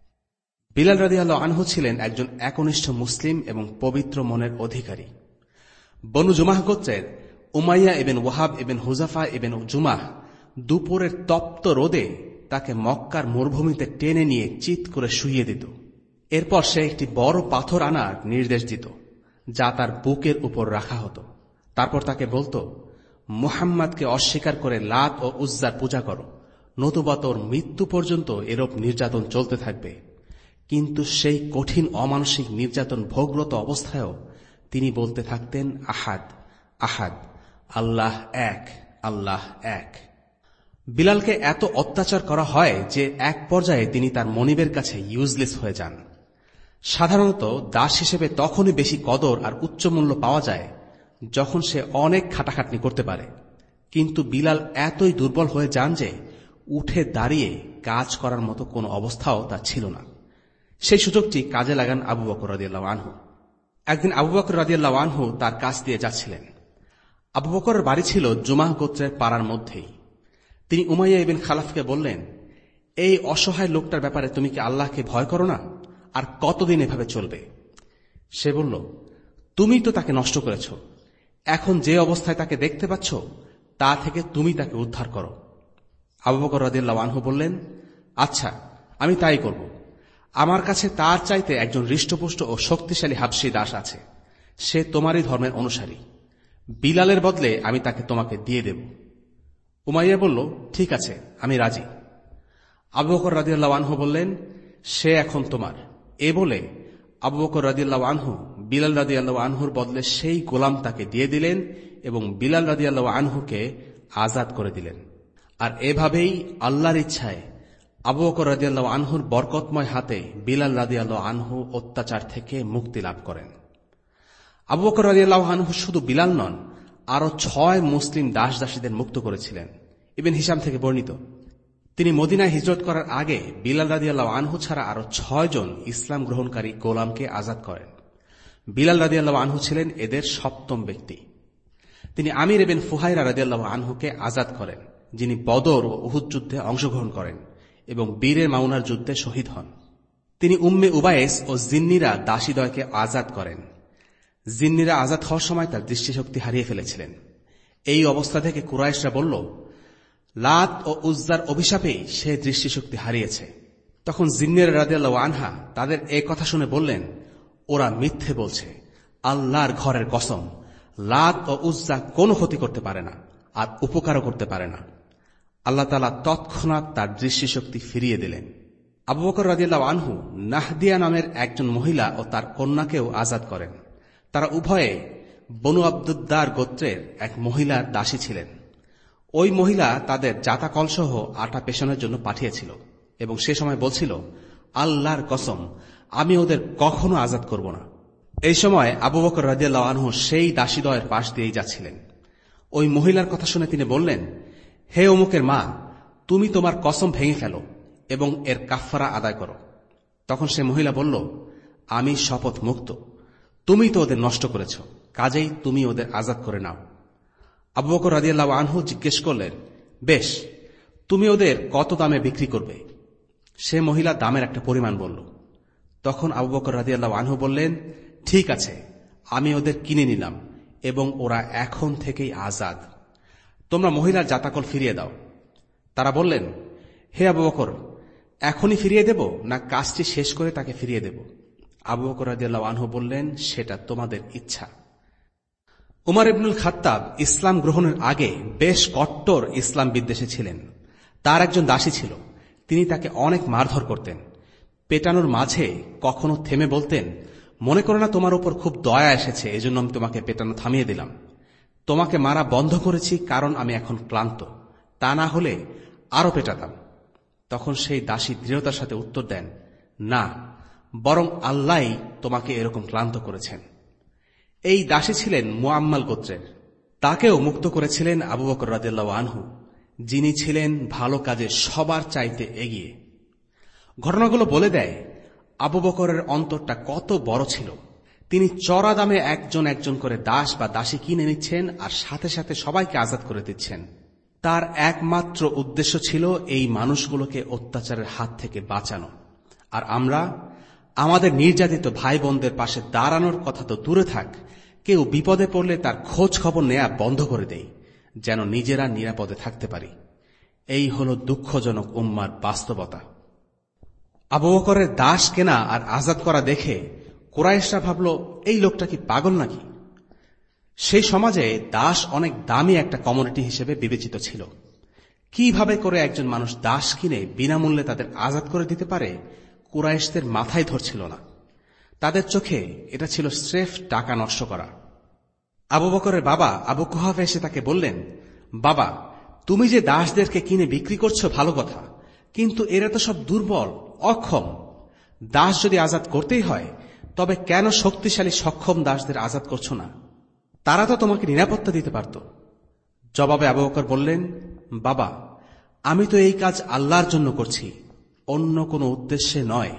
বিলাল রাদিয়াল্লাহু আনহু ছিলেন একজন একনিষ্ঠ মুসলিম এবং পবিত্র মনের অধিকারী। বনু জুমাহ গোত্রের Umayya ibn Wahab ibn Hudhafa ibn Jumah দুপুরের তপ্ত রোদে তাকে মক্কার মরুভূমিতে টেনে নিয়ে চিৎ করে শুইয়ে দিত। এরপর সে একটি বড় পাথর আনার নির্দেশ দিত, যা তার বুকের উপর রাখা হতো। তারপর তাকে বলতো, মুহাম্মাদকে অস্বীকার করে লাত ও উজ্জার পূজা করো, নতুবা তোর মৃত্যু পর্যন্ত এরূপ নির্যাতন চলতে থাকবে। কিন্তু সেই কঠিন অমানসিক নির্যাতন ভোগরত অবস্থায়ও তিনি বলতে থাকতেন, আহাদ আহাদ, আল্লাহ এক, আল্লাহ এক। বিলালকে এত অত্যাচার করা হয় যে এক পর্যায়ে তিনি তার মনিবের কাছে ইউজলেস হয়ে যান। সাধারণত দাস হিসেবে তখনই বেশি কদর আর উচ্চ মূল্য পাওয়া যায় যখন সে অনেক খাটাখাটনি করতে পারে, কিন্তু বিলাল এতই দুর্বল হয়ে যান যে উঠে দাঁড়িয়ে কাজ করার মতো কোনো অবস্থাও তার ছিল না। সেই সুযোগটি কাজে লাগান আবু বকর রাদিয়াল্লাহু আনহু। একদিন আবু বকর রাদিয়াল্লাহু আনহু তার কাছ দিয়ে যাচ্ছিলেন। আবু বকরের বাড়ি ছিল জুমাহ গোত্রের পাড়ার মধ্যেই। তিনি উমাইয়া ইবনে খালাফকে বললেন, এই অসহায় লোকটার ব্যাপারে তুমি কি আল্লাহকে ভয় করো না? আর কতদিন এভাবে চলবে? সে বলল, তুমি তো তাকে নষ্ট করেছ, এখন যে অবস্থায় তাকে দেখতে পাচ্ছ তা থেকে তুমি তাকে উদ্ধার করো। আবু বকর রাদিয়াল্লাহু আনহু বললেন, আচ্ছা, আমি তাই করব। আমার কাছে তার চাইতে একজন হৃষ্টপুষ্ট ও শক্তিশালী হাবশী দাস আছে, সে তোমারই ধর্মের অনুসারী। বিলালের বদলে আমি তাকে তোমাকে দিয়ে দেব। উমাইয়া বলল, ঠিক আছে, আমি রাজি। আবু বকর রাদিয়াল্লাহু আনহু বললেন, সে এখন তোমার। এ বলে আবু বকর রাদিয়াল্লাহু আনহু বিলাল রাদিয়াল্লাহু আনহুর বদলে সেই গোলাম তাকে দিয়ে দিলেন এবং বিলাল রাদিয়াল্লাহু আনহুকে আজাদ করে দিলেন। আর এভাবেই আল্লাহর ইচ্ছায় আবু বকর রাদিয়াল্লাহু আনহুর বরকতময় হাতে বিলাল রাদিয়াল্লাহু আনহু অত্যাচার থেকে মুক্তি লাভ করেন। আবু বকর রাদিয়াল্লাহু আনহু শুধু বিলাল নন, আরো ছয় মুসলিম দাস দাসীদের মুক্ত করেছিলেন। ইবনে হিশাম থেকে বর্ণিত, তিনি মদিনায় হিজরত করার আগে বিলাল রাদিয়াল্লাহু আনহু ছাড়া আরো ছয় জন ইসলাম গ্রহণকারী গোলামকে আজাদ করেন। বিলাল রাদিয়াল্লাহু আনহু ছিলেন এদের সপ্তম ব্যক্তি। তিনি আমির ইবনে ফুহাইরা রাদিয়াল্লাহু আনহুকে আজাদ করেন, যিনি বদর ও উহুদ যুদ্ধে অংশগ্রহণ করেন এবং বীরের মাউনার যুদ্ধে শহীদ হন। তিনি উম্মে উবায়েস ও জিন্নিরা দাসীদ্বয়কে আজাদ করেন। জিন্নিরা আজাদ হওয়ার সময় তার দৃষ্টিশক্তি হারিয়ে ফেলেছিলেন। এই অবস্থা থেকে কুরাইশরা বলল, লাত ও উজ্জার অভিশাপেই সে দৃষ্টিশক্তি হারিয়েছে। তখন জিন্নিরা রাদিয়াল্লাহু আনহা তাদের এই কথা শুনে বললেন, ওরা মিথ্যে বলছে, আল্লাহর ঘরের কসম, লাত ও উজ্জা কোনো ক্ষতি করতে পারে না আর উপকারও করতে পারে না। আল্লাহ তাআলা তৎক্ষণাৎ তার দৃষ্টিশক্তি ফিরিয়ে দিলেন। আবু বকর রাদিয়াল্লাহু আনহু নাহদিয়া নামের একজন মহিলা ও তার কন্যাকেও আজাদ করেন। তারা উভয়ে বনু আব্দুদ্দার গোত্রের এক মহিলার দাসী ছিলেন। ওই মহিলা তাদের জাতা কলসহ আটা পেশানোর জন্য পাঠিয়েছিল এবং সে সময় বলছিল, আল্লাহর কসম, আমি ওদের কখনো আজাদ করব না। এই সময় আবু বকর রাদিয়াল্লাহু আনহু সেই দাসীদ্বয়ের পাশ দিয়েই যাচ্ছিলেন। ওই মহিলার কথা শুনে তিনি বললেন, হে অমুকের মা, তুমি তোমার কসম ভেঙে ফেলো এবং এর কাফফারা আদায় করো। তখন সে মহিলা বলল, আমি শপথ মুক্ত, তুমি তো ওদের নষ্ট করেছ, কাজেই তুমি ওদের আজাদ করে নাও। আবু বকর রাদিয়াল্লাহু আনহু জিজ্ঞেস করলেন, বেশ, তুমি ওদের কত দামে বিক্রি করবে? সে মহিলা দামের একটা পরিমাণ বলল। তখন আবু বকর রাদিয়াল্লাহু আনহু বললেন, ঠিক আছে, আমি ওদের কিনে নিলাম এবং ওরা এখন থেকেই আজাদ। তোমরা মহিলার জাতাকল ফিরিয়ে দাও। তারা বললেন, হে আবু বকর, এখনই ফিরিয়ে দেব না কাজটি শেষ করে তাকে ফিরিয়ে দেব? আবু বকর রাদিয়াল্লাহু আনহু বললেন, সেটা তোমাদের ইচ্ছা। উমর ইবনুল খাত্তাব ইসলাম গ্রহণের আগে বেশ কট্টর ইসলাম বিদ্বেষী ছিলেন। তার একজন দাসী ছিল, তিনি তাকে অনেক মারধর করতেন। পেটানোর মাঝে কখনো থেমে বলতেন, মনে করো না তোমার উপর খুব দয়া এসেছে, এজন্য আমি তোমাকে পেটানো থামিয়ে দিলাম। তোমাকে মারা বন্ধ করেছি কারণ আমি এখন ক্লান্ত, তা না হলে আরো পেটাতাম। তখন সেই দাসী দৃঢ়তার সাথে উত্তর দেন, না, বরং আল্লাহই তোমাকে এরকম ক্লান্ত করেছেন। এই দাসী ছিলেন মুআম্মাল গোত্রের। তাকেও মুক্ত করেছিলেন আবু বকর রাদিয়াল্লাহু আনহু, যিনি ছিলেন ভালো কাজে সবার চাইতে এগিয়ে। ঘটনাগুলো বলে দেয় আবু বকরের অন্তরটা কত বড় ছিল। তিনি চড়া দামে একজন একজন করে দাস বা দাসী কিনে নিচ্ছেন আর সাথে সাথে সবাইকে আজাদ করে দিচ্ছেন। তার একমাত্র উদ্দেশ্য ছিল এই মানুষগুলোকে অত্যাচারের হাত থেকে বাঁচানো। আর আমরা আমাদের নির্যাতিত ভাই বোনদের পাশে দাঁড়ানোর কথা তো দূরে থাক, কেউ বিপদে পড়লে তার খোঁজ খবর নেয়া বন্ধ করে দেই, যেন নিজেরা নিরাপদে থাকতে পারি। এই হল দুঃখজনক উম্মার বাস্তবতা। আবু বকরের দাস কেনা আর আজাদ করা দেখে কুরাইশরা ভাবল, এই লোকটা কি পাগল নাকি? সেই সমাজে দাস অনেক দামি একটা কমোডিটি হিসেবে বিবেচিত ছিল। কিভাবে করে একজন মানুষ দাস কিনে বিনামূল্যে তাদের আজাদ করে দিতে পারে, কুরাইশদের মাথায় ধরছিল না। তাদের চোখে এটা ছিল স্রেফ টাকা নষ্ট করা। আবু বকরের বাবা আবু কুহাফা এসে তাকে বললেন, বাবা, তুমি যে দাসদেরকে কিনে বিক্রি করছো ভালো কথা, কিন্তু এরা তো সব দুর্বল, অক্ষম। দাস যদি আজাদ করতেই হয়, তবে কেন শক্তিশালী সক্ষম দাসদের আজাদ করছো না? তারা তো তোমাকে নিরাপত্তা দিতে পারত। জবাবে আবু বকর বললেন, বাবা, আমি তো এই কাজ আল্লাহর জন্য করছি, অন্য কোনো উদ্দেশ্যে নয়।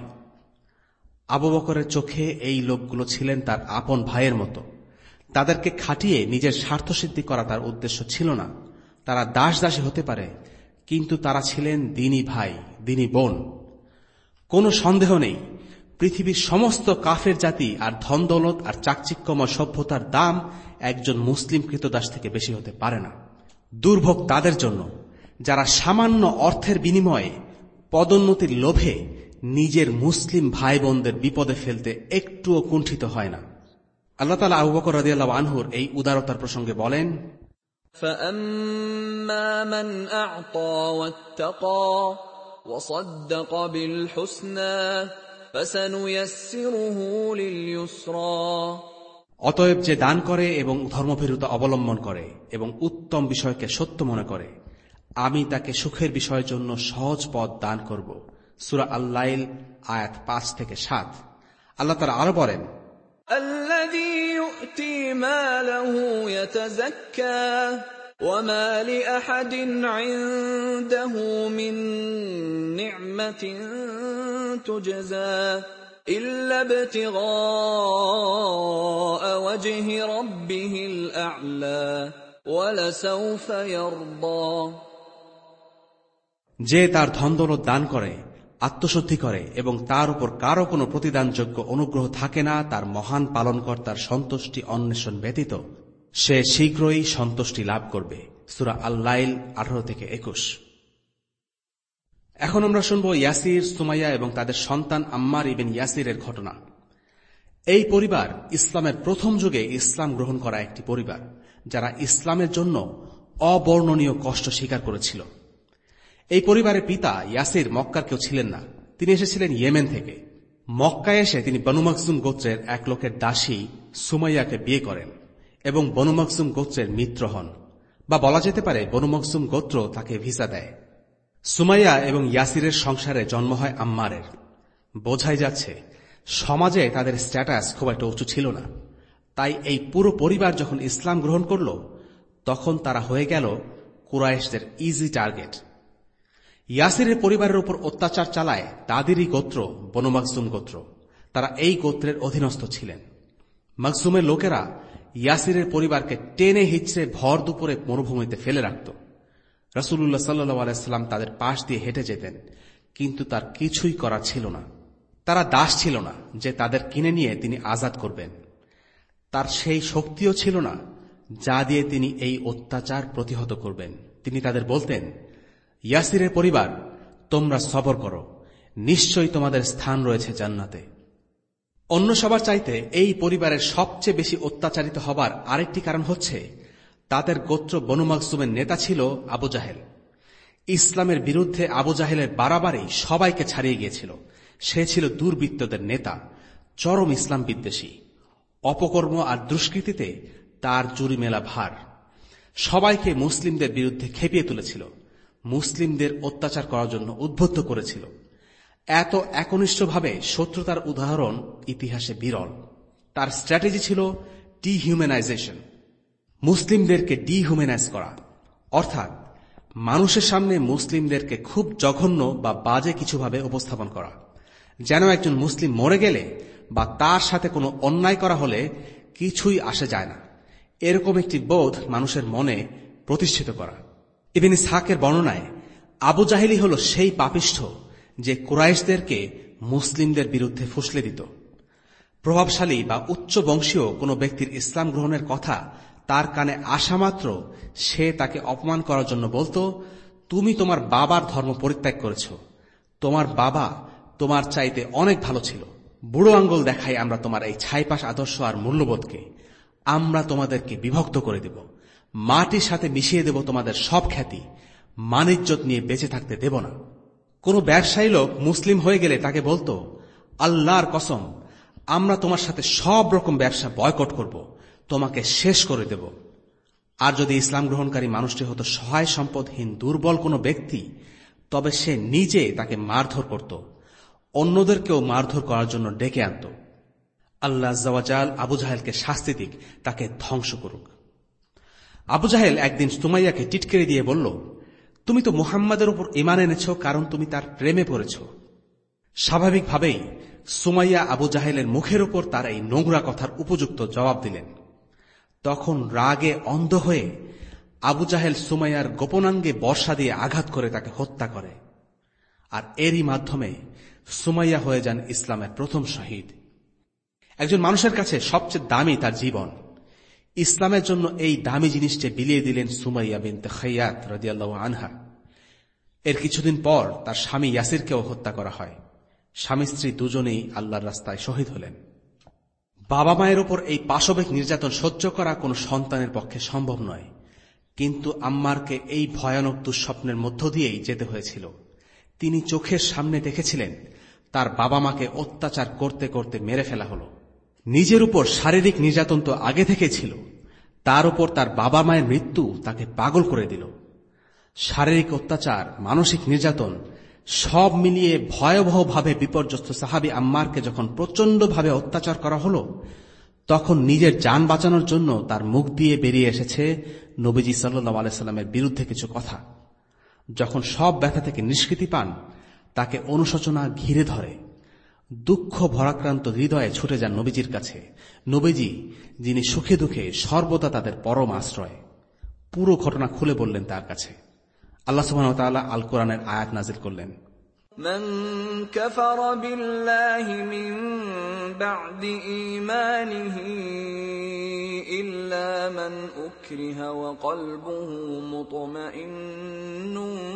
আবু বকরের চোখে এই লোকগুলো ছিলেন তার আপন ভাইয়ের মতো। তাদেরকে খাটিয়ে নিজের স্বার্থসিদ্ধি করা তার উদ্দেশ্য ছিল না। তারা দাস দাসী হতে পারে, কিন্তু তারা ছিলেন দ্বীনি ভাই, দ্বীনি বোন। কোনো সন্দেহ নেই, পৃথিবীর সমস্ত কাফের জাতি আর ধন দৌলত আর চাকচিক্যময় সভ্যতার দাম একজন মুসলিম কৃতদাস থেকে বেশি হতে পারে না। দুর্ভোগ তাদের জন্য যারা সামান্য অর্থের বিনিময়ে পদোন্নতির লোভে নিজের মুসলিম ভাই বোনদের বিপদে ফেলতে একটুও কুণ্ঠিত হয় না। আল্লাহ তাআলা আবু বকর রাদিয়াল্লাহু আনহুর এই উদারতার প্রসঙ্গে বলেন, فَأَمَّا مَنْ أَعْطَى وَاتَّقَى وَصَدَّقَ بِالْحُسْنَى فَسَنُيَسِّرُهُ لِلْيُسْرَى। অতএব যে দান করে এবং ধর্মভীরুতা অবলম্বন করে এবং উত্তম বিষয়কে সত্য মনে করে, আমি তাকে সুখের বিষয়ের জন্য সহজ পথ দান করব। সূরা আল-লাইল আয়াত পাঁচ থেকে সাত। আল্লাহ তাআলা আরো বলেন, الذي يؤتي ماله يتزكى وما لأحد عنده من نعمة تجزى إلا ابتغاء وجه ربه الأعلى ولسوف يرضى। যে তার ধনদৌলত দান করে, আত্মশুদ্ধি করে এবং তার উপর কারো কোনো প্রতিদানযোগ্য অনুগ্রহ থাকে না তার মহান পালনকর্তার সন্তুষ্টি অন্বেষণ ব্যতীত, সে শীঘ্রই সন্তুষ্টি লাভ করবে। সূরা আল-লাইল আঠারো থেকে একুশ। এখন আমরা শুনব ইয়াসির, সুমাইয়া এবং তাদের সন্তান আম্মার ইবিন ইয়াসিরের ঘটনা। এই পরিবার ইসলামের প্রথম যুগে ইসলাম গ্রহণ করা একটি পরিবার, যারা ইসলামের জন্য অবর্ণনীয় কষ্ট স্বীকার করেছিল। এই পরিবারের পিতা ইয়াসির মক্কার কেউ ছিলেন না, তিনি এসেছিলেন ইয়েমেন থেকে। মক্কায় এসে তিনি বনু মাখজুম গোত্রের এক লোকের দাসী সুমাইয়াকে বিয়ে করেন এবং বনু মাখজুম গোত্রের মিত্র হন, বা বলা যেতে পারে বনু মাখজুম গোত্র তাকে ভিসা দেয়। সুমাইয়া এবং ইয়াসিরের সংসারে জন্ম হয় আম্মারের। বোঝাই যাচ্ছে সমাজে তাদের স্ট্যাটাস খুব একটা উঁচু ছিল না। তাই এই পুরো পরিবার যখন ইসলাম গ্রহণ করল, তখন তারা হয়ে গেল কুরাইশদের ইজি টার্গেট। ইয়াসিরের পরিবারের উপর অত্যাচার চালায় তাদেরই গোত্র বনু মাখজুম গোত্র। তারা এই গোত্রের অধীনস্থ ছিলেন। মাখজুমের লোকেরা ইয়াসিরের পরিবারকে টেনে হিচড়ে ভর দুপুরে মরুভূমিতে ফেলে রাখত। রাসূলুল্লাহ সাল্লাল্লাহু আলাইহি ওয়াসাল্লাম তাদের পাশ দিয়ে হেঁটে যেতেন, কিন্তু তার কিছুই করা ছিল না। তারা দাস ছিল না যে তাদের কিনে নিয়ে তিনি আজাদ করবেন। তার সেই শক্তিও ছিল না যা দিয়ে তিনি এই অত্যাচার প্রতিহত করবেন। তিনি তাদের বলতেন, ইয়াসিরের পরিবার, তোমরা সবর করো, নিশ্চয়ই তোমাদের স্থান রয়েছে জান্নাতে। অন্য সবার চাইতে এই পরিবারের সবচেয়ে বেশি অত্যাচারিত হবার আরেকটি কারণ হচ্ছে তাদের গোত্র বনু মাখজুমের নেতা ছিল আবু জাহেল। ইসলামের বিরুদ্ধে আবু জাহেলের বাড়াবাড়ি সবাইকে ছাড়িয়ে গিয়েছিল। সে ছিল দুর্বৃত্তদের নেতা, চরম ইসলাম বিদ্বেষী। অপকর্ম আর দুষ্কৃতিতে তার জুরি মেলা ভার। সবাইকে মুসলিমদের বিরুদ্ধে খেপিয়ে তুলেছিল, মুসলিমদের অত্যাচার করার জন্য উদ্বুদ্ধ করেছিল। এত একনিষ্ঠভাবে শত্রুতার উদাহরণ ইতিহাসে বিরল। তার স্ট্র্যাটেজি ছিল ডিহিউম্যানাইজেশন, মুসলিমদেরকে ডিহিউম্যানাইজ করা, অর্থাৎ মানুষের সামনে মুসলিমদেরকে খুব জঘন্য বা বাজে কিছুভাবে উপস্থাপন করা, যেন একজন মুসলিম মরে গেলে বা তার সাথে কোনো অন্যায় করা হলে কিছুই আসে যায় না, এরকম একটি বোধ মানুষের মনে প্রতিষ্ঠিত করা। ইবনে ইসহাকের বর্ণনায় আবু জাহেলি হল সেই পাপিষ্ঠ যে কুরাইশদেরকে মুসলিমদের বিরুদ্ধে ফুসলে দিত। প্রভাবশালী বা উচ্চ বংশীয় কোনো ব্যক্তির ইসলাম গ্রহণের কথা তার কানে আসা মাত্র সে তাকে অপমান করার জন্য বলতো, তুমি তোমার বাবার ধর্ম পরিত্যাগ করেছ, তোমার বাবা তোমার চাইতে অনেক ভালো ছিল, বুড়ো আঙ্গুল দেখাই আমরা তোমার এই ছাইপাশ আদর্শ আর মূল্যবোধকে, আমরা তোমাদেরকে বিভক্ত করে দেব, মাটির সাথে মিশিয়ে দেব তোমাদের সব খ্যাতি, মানিজ্জত নিয়ে বেঁচে থাকতে দেব না। কোন ব্যবসায়ী লোক মুসলিম হয়ে গেলে তাকে বলতো, আল্লাহর কসম, আমরা তোমার সাথে সব রকম ব্যবসা বয়কট করব, তোমাকে শেষ করে দেব। আর যদি ইসলাম গ্রহণকারী মানুষটি হতো সহায় সম্পদহীন দুর্বল কোনো ব্যক্তি, তবে সে নিজে তাকে মারধর করত, অন্যদেরকেও মারধর করার জন্য ডেকে আনত। আল্লাহ আযজা ওয়া জাল আবু জাহেলকে শাস্তি দিক, তাকে ধ্বংস করুক। আবু জাহেল একদিন সুমাইয়াকে টিটকেরে দিয়ে বলল, তুমি তো মুহাম্মাদের উপর ঈমান এনেছ কারণ তুমি তার প্রেমে পড়েছ। স্বাভাবিকভাবেই সুমাইয়া আবু জাহেলের মুখের উপর তার এই নোংরা কথার উপযুক্ত জবাব দিলেন। তখন রাগে অন্ধ হয়ে আবু জাহেল সুমাইয়ার গোপনাঙ্গে বর্ষা দিয়ে আঘাত করে তাকে হত্যা করে। আর এরই মাধ্যমে সুমাইয়া হয়ে যান ইসলামের প্রথম শহীদ। একজন মানুষের কাছে সবচেয়ে দামি তার জীবন। ইসলামের জন্য এই দামি জিনিসটি বিলিয়ে দিলেন সুমাইয়া বিনতে খাইয়াত রাদিয়াল্লাহু আনহা। এর কিছুদিন পর তার স্বামী ইয়াসিরকেও হত্যা করা হয়। স্বামী স্ত্রী দুজনেই আল্লাহর রাস্তায় শহীদ হলেন। বাবা মায়ের উপর এই পাশবিক নির্যাতন সহ্য করা কোনো সন্তানের পক্ষে সম্ভব নয়, কিন্তু আম্মারকে এই ভয়ানক দুঃস্বপ্নের মধ্য দিয়েই যেতে হয়েছিল। তিনি চোখের সামনে দেখেছিলেন তার বাবা মাকে অত্যাচার করতে করতে মেরে ফেলা হল। নিজের উপর শারীরিক নির্যাতন তো আগে থেকে ছিল, তার উপর তার বাবা মায়ের মৃত্যু তাকে পাগল করে দিল। শারীরিক অত্যাচার, মানসিক নির্যাতন সব মিলিয়ে ভয়াবহভাবে বিপর্যস্ত সাহাবী আম্মারকে যখন প্রচণ্ডভাবে অত্যাচার করা হল, তখন নিজের জান বাঁচানোর জন্য তার মুখ দিয়ে বেরিয়ে এসেছে নবীজি সাল্লাল্লাহু আলাইহি সাল্লামের বিরুদ্ধে কিছু কথা। যখন সব ব্যথা থেকে নিষ্কৃতি পান, তাকে অনুশোচনা ঘিরে ধরে। দুঃখ ভরাক্রান্ত হৃদয়ে ছুটে যান নবীজির কাছে, নবীজি যিনি সুখে দুঃখে সর্বদা তাদের পরম আশ্রয়। পুরো ঘটনা খুলে বললেন তার কাছে। আল্লাহ সুবহানাহু ওয়া তাআলা আল কোরআনের আয়াত নাযিল করলেন, من كفر بالله من بعد إيمانه إلا من أكره وقلبه مطمئن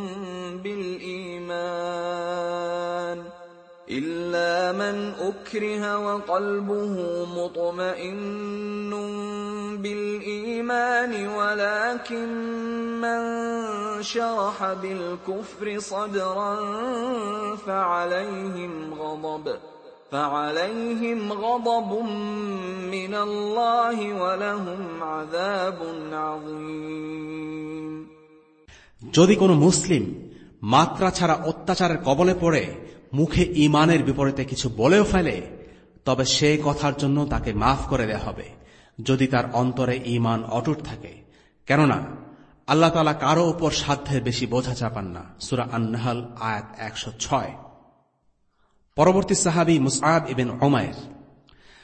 بالإيمان إلا من أكره وقلبه مطمئن بالإيمان ولكن من شرح بالكفر صدرا فعليهم غضب فعليهم غضب من الله ولهم عذاب عظيم। যদি কোনো মুসলিম মাত্রা ছাড়া অত্যাচারের কবলে পড়ে মুখে ঈমানের বিপরীতে কিছু বলেও ফেলে, তবে সে কথার জন্য তাকে মাফ করে দেয়া হবে যদি তার অন্তরে ঈমান অটুট থাকে। কেননা আল্লাহ তাআলা কারো উপর সাধ্যের বেশি বোঝা চাপান না। সূরা আন-নাহল আয়াত একশো ছয়। পরবর্তী সাহাবী মুসআব ইবনে উমাইর।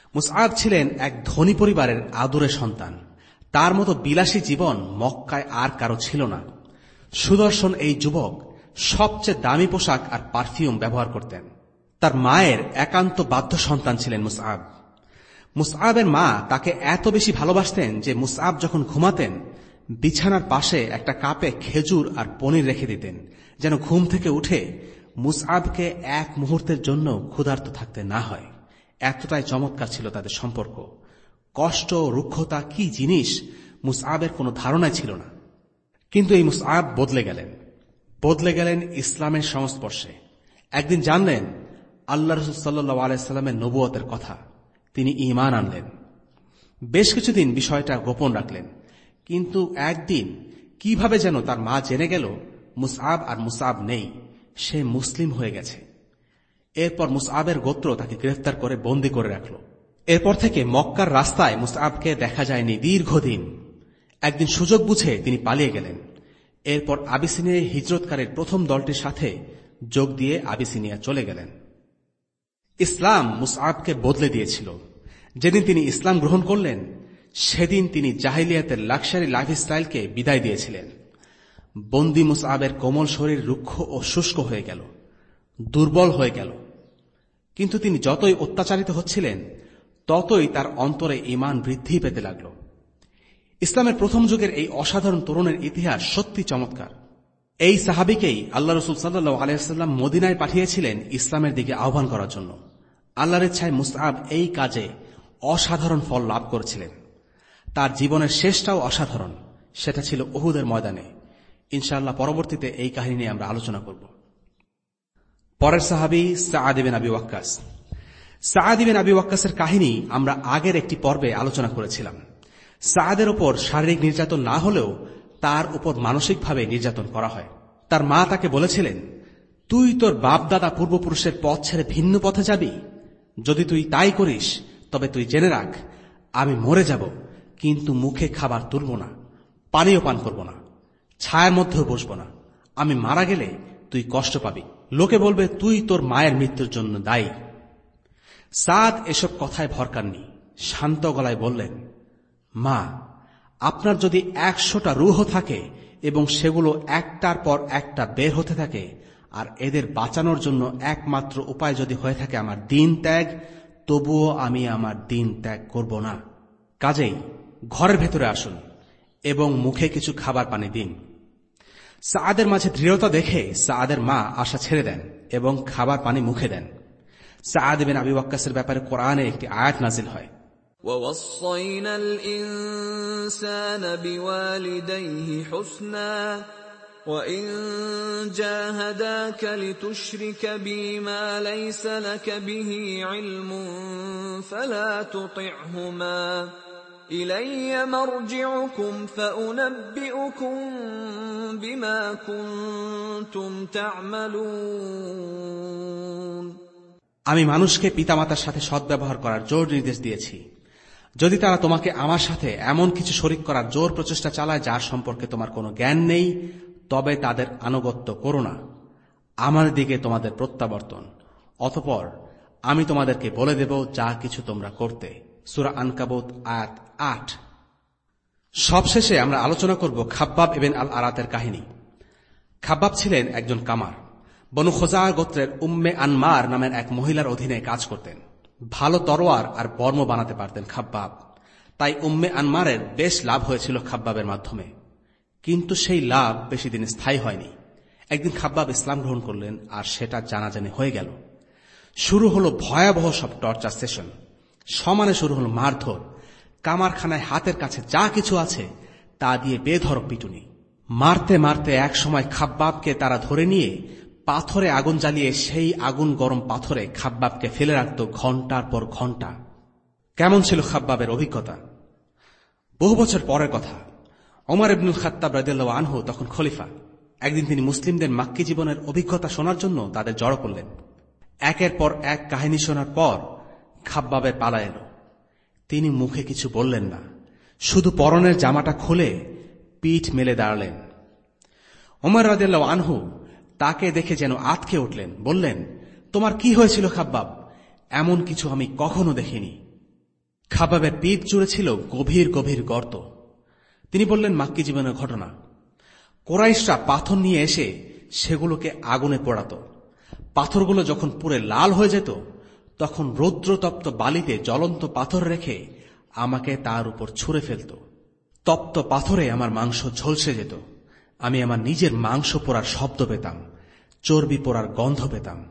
মুসআব ছিলেন এক ধনী পরিবারের আদুরে সন্তান। তার মতো বিলাসী জীবন মক্কায় আর কারো ছিল না। সুদর্শন এই যুবক সবচেয়ে দামি পোশাক আর পারফিউম ব্যবহার করতেন। তার মায়ের একান্ত বাধ্য সন্তান ছিলেন মুসআব। মুসআবের মা তাকে এত বেশি ভালোবাসতেন যে মুসআব যখন ঘুমাতেন বিছানার পাশে একটা কাপে খেজুর আর পনির রেখে দিতেন, যেন ঘুম থেকে উঠে মুসআবকে এক মুহূর্তের জন্য ক্ষুধার্ত থাকতে না হয়। এতটাই চমৎকার ছিল তাদের সম্পর্ক। কষ্ট, রুক্ষতা কি জিনিস মুসআবের কোনো ধারণাই ছিল না। কিন্তু এই মুসআব বদলে গেলেন, বদলে গেলেন ইসলামের সংস্পর্শে। একদিন জানলেন আল্লাহ রাসূল সাল্লাল্লাহু আলাইহি সাল্লামের নবুয়তের কথা। তিনি ঈমান আনলেন। বেশ কিছুদিন বিষয়টা গোপন রাখলেন, কিন্তু একদিন কিভাবে যেন তার মা জেনে গেল মুসআব আর মুসআব নেই, সে মুসলিম হয়ে গেছে। এরপর মুসআবের গোত্র তাকে গ্রেফতার করে বন্দী করে রাখল। এরপর থেকে মক্কার রাস্তায় মুসআবকে দেখা যায়নি দীর্ঘদিন। একদিন সুযোগ বুঝে তিনি পালিয়ে গেলেন। এরপর আবিসিনিয়ায় হিজরতকারীর প্রথম দলটির সাথে যোগ দিয়ে আবিসিনিয়া চলে গেলেন। ইসলাম মুসআবকে বদলে দিয়েছিল। যেদিন তিনি ইসলাম গ্রহণ করলেন সেদিন তিনি জাহিলিয়াতের লাক্সারি লাইফস্টাইলকে বিদায় দিয়েছিলেন। বন্দী মুসআবের কোমল শরীর রুক্ষ ও শুষ্ক হয়ে গেল, দুর্বল হয়ে গেল। কিন্তু তিনি যতই অত্যাচারিত হচ্ছিলেন ততই তার অন্তরে ঈমান বৃদ্ধি পেতে লাগল। ইসলামের প্রথম যুগের এই অসাধারণ তরুণের ইতিহাস সত্যি চমৎকার। এই সাহাবীকেই আল্লাহ রাসূল সাল্লাল্লাহু আলাইহি ওয়াসাল্লাম মদিনায় পাঠিয়েছিলেন ইসলামের দিকে আহ্বান করার জন্য। আল্লাহর ইচ্ছায় মুসআব এই কাজে অসাধারণ ফল লাভ করেছিলেন। তার জীবনের শেষটাও অসাধারণ, সেটা ছিল উহুদের ময়দানে। ইনশাআল্লাহ পরবর্তীতে এই কাহিনী নিয়ে আমরা আলোচনা করব। পরের সাহাবী সাআদ ইবনে আবি ওয়াক্কাস। সাআদ ইবনে আবি ওয়াক্কাসের কাহিনী আমরা আগের একটি পর্বে আলোচনা করেছিলাম। সাআদের উপর শারীরিক নির্যাতন না হলেও তার উপর মানসিকভাবে নির্যাতন করা হয়। তার মা তাকে বলেছিলেন, তুই তোর বাপ দাদা পূর্বপুরুষের পথ ছেড়ে ভিন্ন পথে যাবি? যদি তুই তাই করিস তবে তুই জেনে রাখ, আমি মরে যাব, কিন্তু মুখে খাবার তুলব না, পানীয় পান করব না, ছায়ার মধ্যেও বসব না। আমি মারা গেলে তুই কষ্ট পাবি, লোকে বলবে তুই তোর মায়ের মৃত্যুর জন্য দায়ী। সাদ এসব কথায় ভরকাননি, শান্ত গলায় বললেন, মা, আপনার যদি একশোটা রূহ থাকে এবং সেগুলো একটার পর একটা বের হতে থাকে, আর এদের বাঁচানোর জন্য একমাত্র উপায় যদি হয়ে থাকে আমার দিন ত্যাগ, তবুও আমি আমার দিন ত্যাগ করব না। কাজেই ঘরের ভেতরে আসুন এবং মুখে কিছু খাবার পানি দিন। সাআদের মাঝে দৃঢ়তা দেখে সাআদের মা আশা ছেড়ে দেন এবং খাবার পানি মুখে দেন। সাআদ ইবনে আবি ওয়াক্কাসের ব্যাপারে কোরআনে একটি আয়াত নাজিল হয়, وَوَصَّيْنَا الْإِنسَانَ بِوَالِدَيْهِ حُسْنًا وَإِن جَاهَدَاكَ لِتُشْرِكَ بِي مَا لَيْسَ لَكَ بِهِ عِلْمٌ فَلَا تُطِعْهُمَا إِلَيَّ مَرْجِعُكُمْ فَأُنَبِّئُكُم بِمَا كُنتُمْ تَعْمَلُونَ। আমি মানুষকে পিতামাতার সাথে সদ্ব্যবহার করার জোর নির্দেশ দিয়েছি। যদি তারা তোমাকে আমার সাথে এমন কিছু শরীক করার জোর প্রচেষ্টা চালায় যার সম্পর্কে তোমার কোনো জ্ঞান নেই, তবে তাদের আনুগত্য করো না। আমার দিকে তোমাদের প্রত্যাবর্তন, অতঃপর আমি তোমাদেরকে বলে দেব যা কিছু তোমরা করতে। সূরা আনকাবুত আয়াত আট। সবশেষে আমরা আলোচনা করব খাব্বাব ইবনে আল আরাতের কাহিনী। খাব্বাব ছিলেন একজন কামার। বনু খোজা গোত্রের উম্মে আনমার নামের এক মহিলার অধীনে কাজ করতেন। ভালো তরোয়ার আর বর্ম বানাতে পারতেন খাব্বাব। তাই উম্মে আনমারের বেশ লাভ হয়েছিল খাব্বাবের মাধ্যমে। কিন্তু সেই লাভ বেশি দিন স্থায়ী হয়নি। একদিন খাব্বাব ইসলাম গ্রহণ করলেন আর সেটা জানাজানি হয়ে গেল। শুরু হলো ভয়াবহ সব টর্চার সেশন। সমানে শুরু হলো মারধর। কামারখানায় হাতের কাছে যা কিছু আছে তা দিয়ে বেধড়ক পিটুনি। মারতে মারতে এক সময় খাব্বাবকে তারা ধরে নিয়ে পাথরে আগুন জ্বালিয়ে সেই আগুন গরম পাথরে খাব্বাবকে ফেলে রাখত ঘন্টার পর ঘন্টা। কেমন ছিল খাব্বাবের অভিজ্ঞতা? বহু বছর পরের কথা। ওমর ইবনুল খাত্তাব রাদিয়াল্লাহু আনহু তখন খলিফা। একদিন তিনি মুসলিমদের মাক্কি জীবনের অভিজ্ঞতা শোনার জন্য তাদের জড়ো করলেন। একের পর এক কাহিনী শোনার পর খাব্বাবের পালা এলো। তিনি মুখে কিছু বললেন না, শুধু পরনের জামাটা খুলে পিঠ মেলে দাঁড়ালেন। ওমর রাদিয়াল্লাহু আনহু তাকে দেখে যেন আঁতকে উঠলেন, বললেন, তোমার কি হয়েছিল খাব্বাব? এমন কিছু আমি কখনো দেখিনি। খাব্বাবের পিঠ জুড়ে ছিল গভীর গভীর গর্ত। তিনি বললেন, মাক্কি জীবনের ঘটনা। কোরাইশরা পাথর নিয়ে এসে সেগুলোকে আগুনে পোড়াত। পাথরগুলো যখন পুড়ে লাল হয়ে যেত, তখন রৌদ্রতপ্ত বালিতে জ্বলন্ত পাথর রেখে আমাকে তার উপর ছুঁড়ে ফেলত। তপ্ত পাথরে আমার মাংস ঝলসে যেত। আমি আমার নিজের মাংস পোড়ার শব্দ পেতাম, চর্বি পোড়ার গন্ধ পেতাম।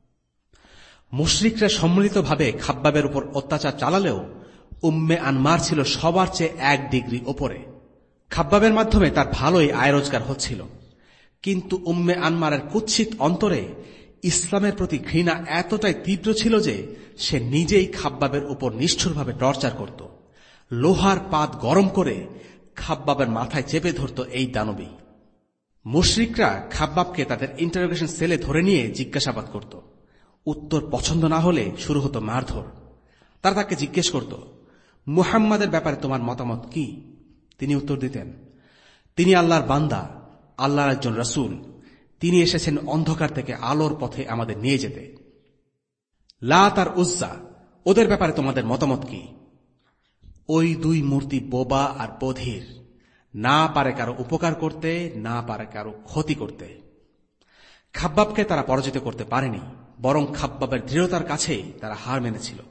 মুশরিকরা সম্মিলিতভাবে খাব্বাবের উপর অত্যাচার চালালেও উম্মে আনমার ছিল সবার চেয়ে এক ডিগ্রি ওপরে। খাব্বাবের মাধ্যমে তার ভালোই আয় রোজগার হচ্ছিল, কিন্তু উম্মে আনমারের কুৎসিত অন্তরে ইসলামের প্রতি ঘৃণা এতটাই তীব্র ছিল যে সে নিজেই খাব্বাবের উপর নিষ্ঠুরভাবে টর্চার করত। লোহার পাত গরম করে খাব্বাবের মাথায় চেপে ধরত এই দানবী। মুশরিকরা খাব্বাবকে তাদের ইন্টারোগেশন সেলে ধরে নিয়ে জিজ্ঞাসাবাদ করত। উত্তর পছন্দ না হলে শুরু হতো মারধর। তারা তাকে জিজ্ঞেস করত, মুহাম্মাদের ব্যাপারে তোমার মতামত কি? তিনি উত্তর দিতেন, তিনি আল্লাহর বান্দা, আল্লাহর একজন রাসূল। তিনি এসেছেন অন্ধকার থেকে আলোর পথে আমাদের নিয়ে যেতে। লাত আর উজ্জা, ওদের ব্যাপারে তোমাদের মতামত কি? ওই দুই মূর্তি বোবা আর বধির, না পারে কারো উপকার করতে, না পারে কারো ক্ষতি করতে। খাব্বাবকে তারা পরাজিত করতে পারেনি, বরং খাব্বাবের দৃঢ়তার কাছেই তারা হার মেনেছিল।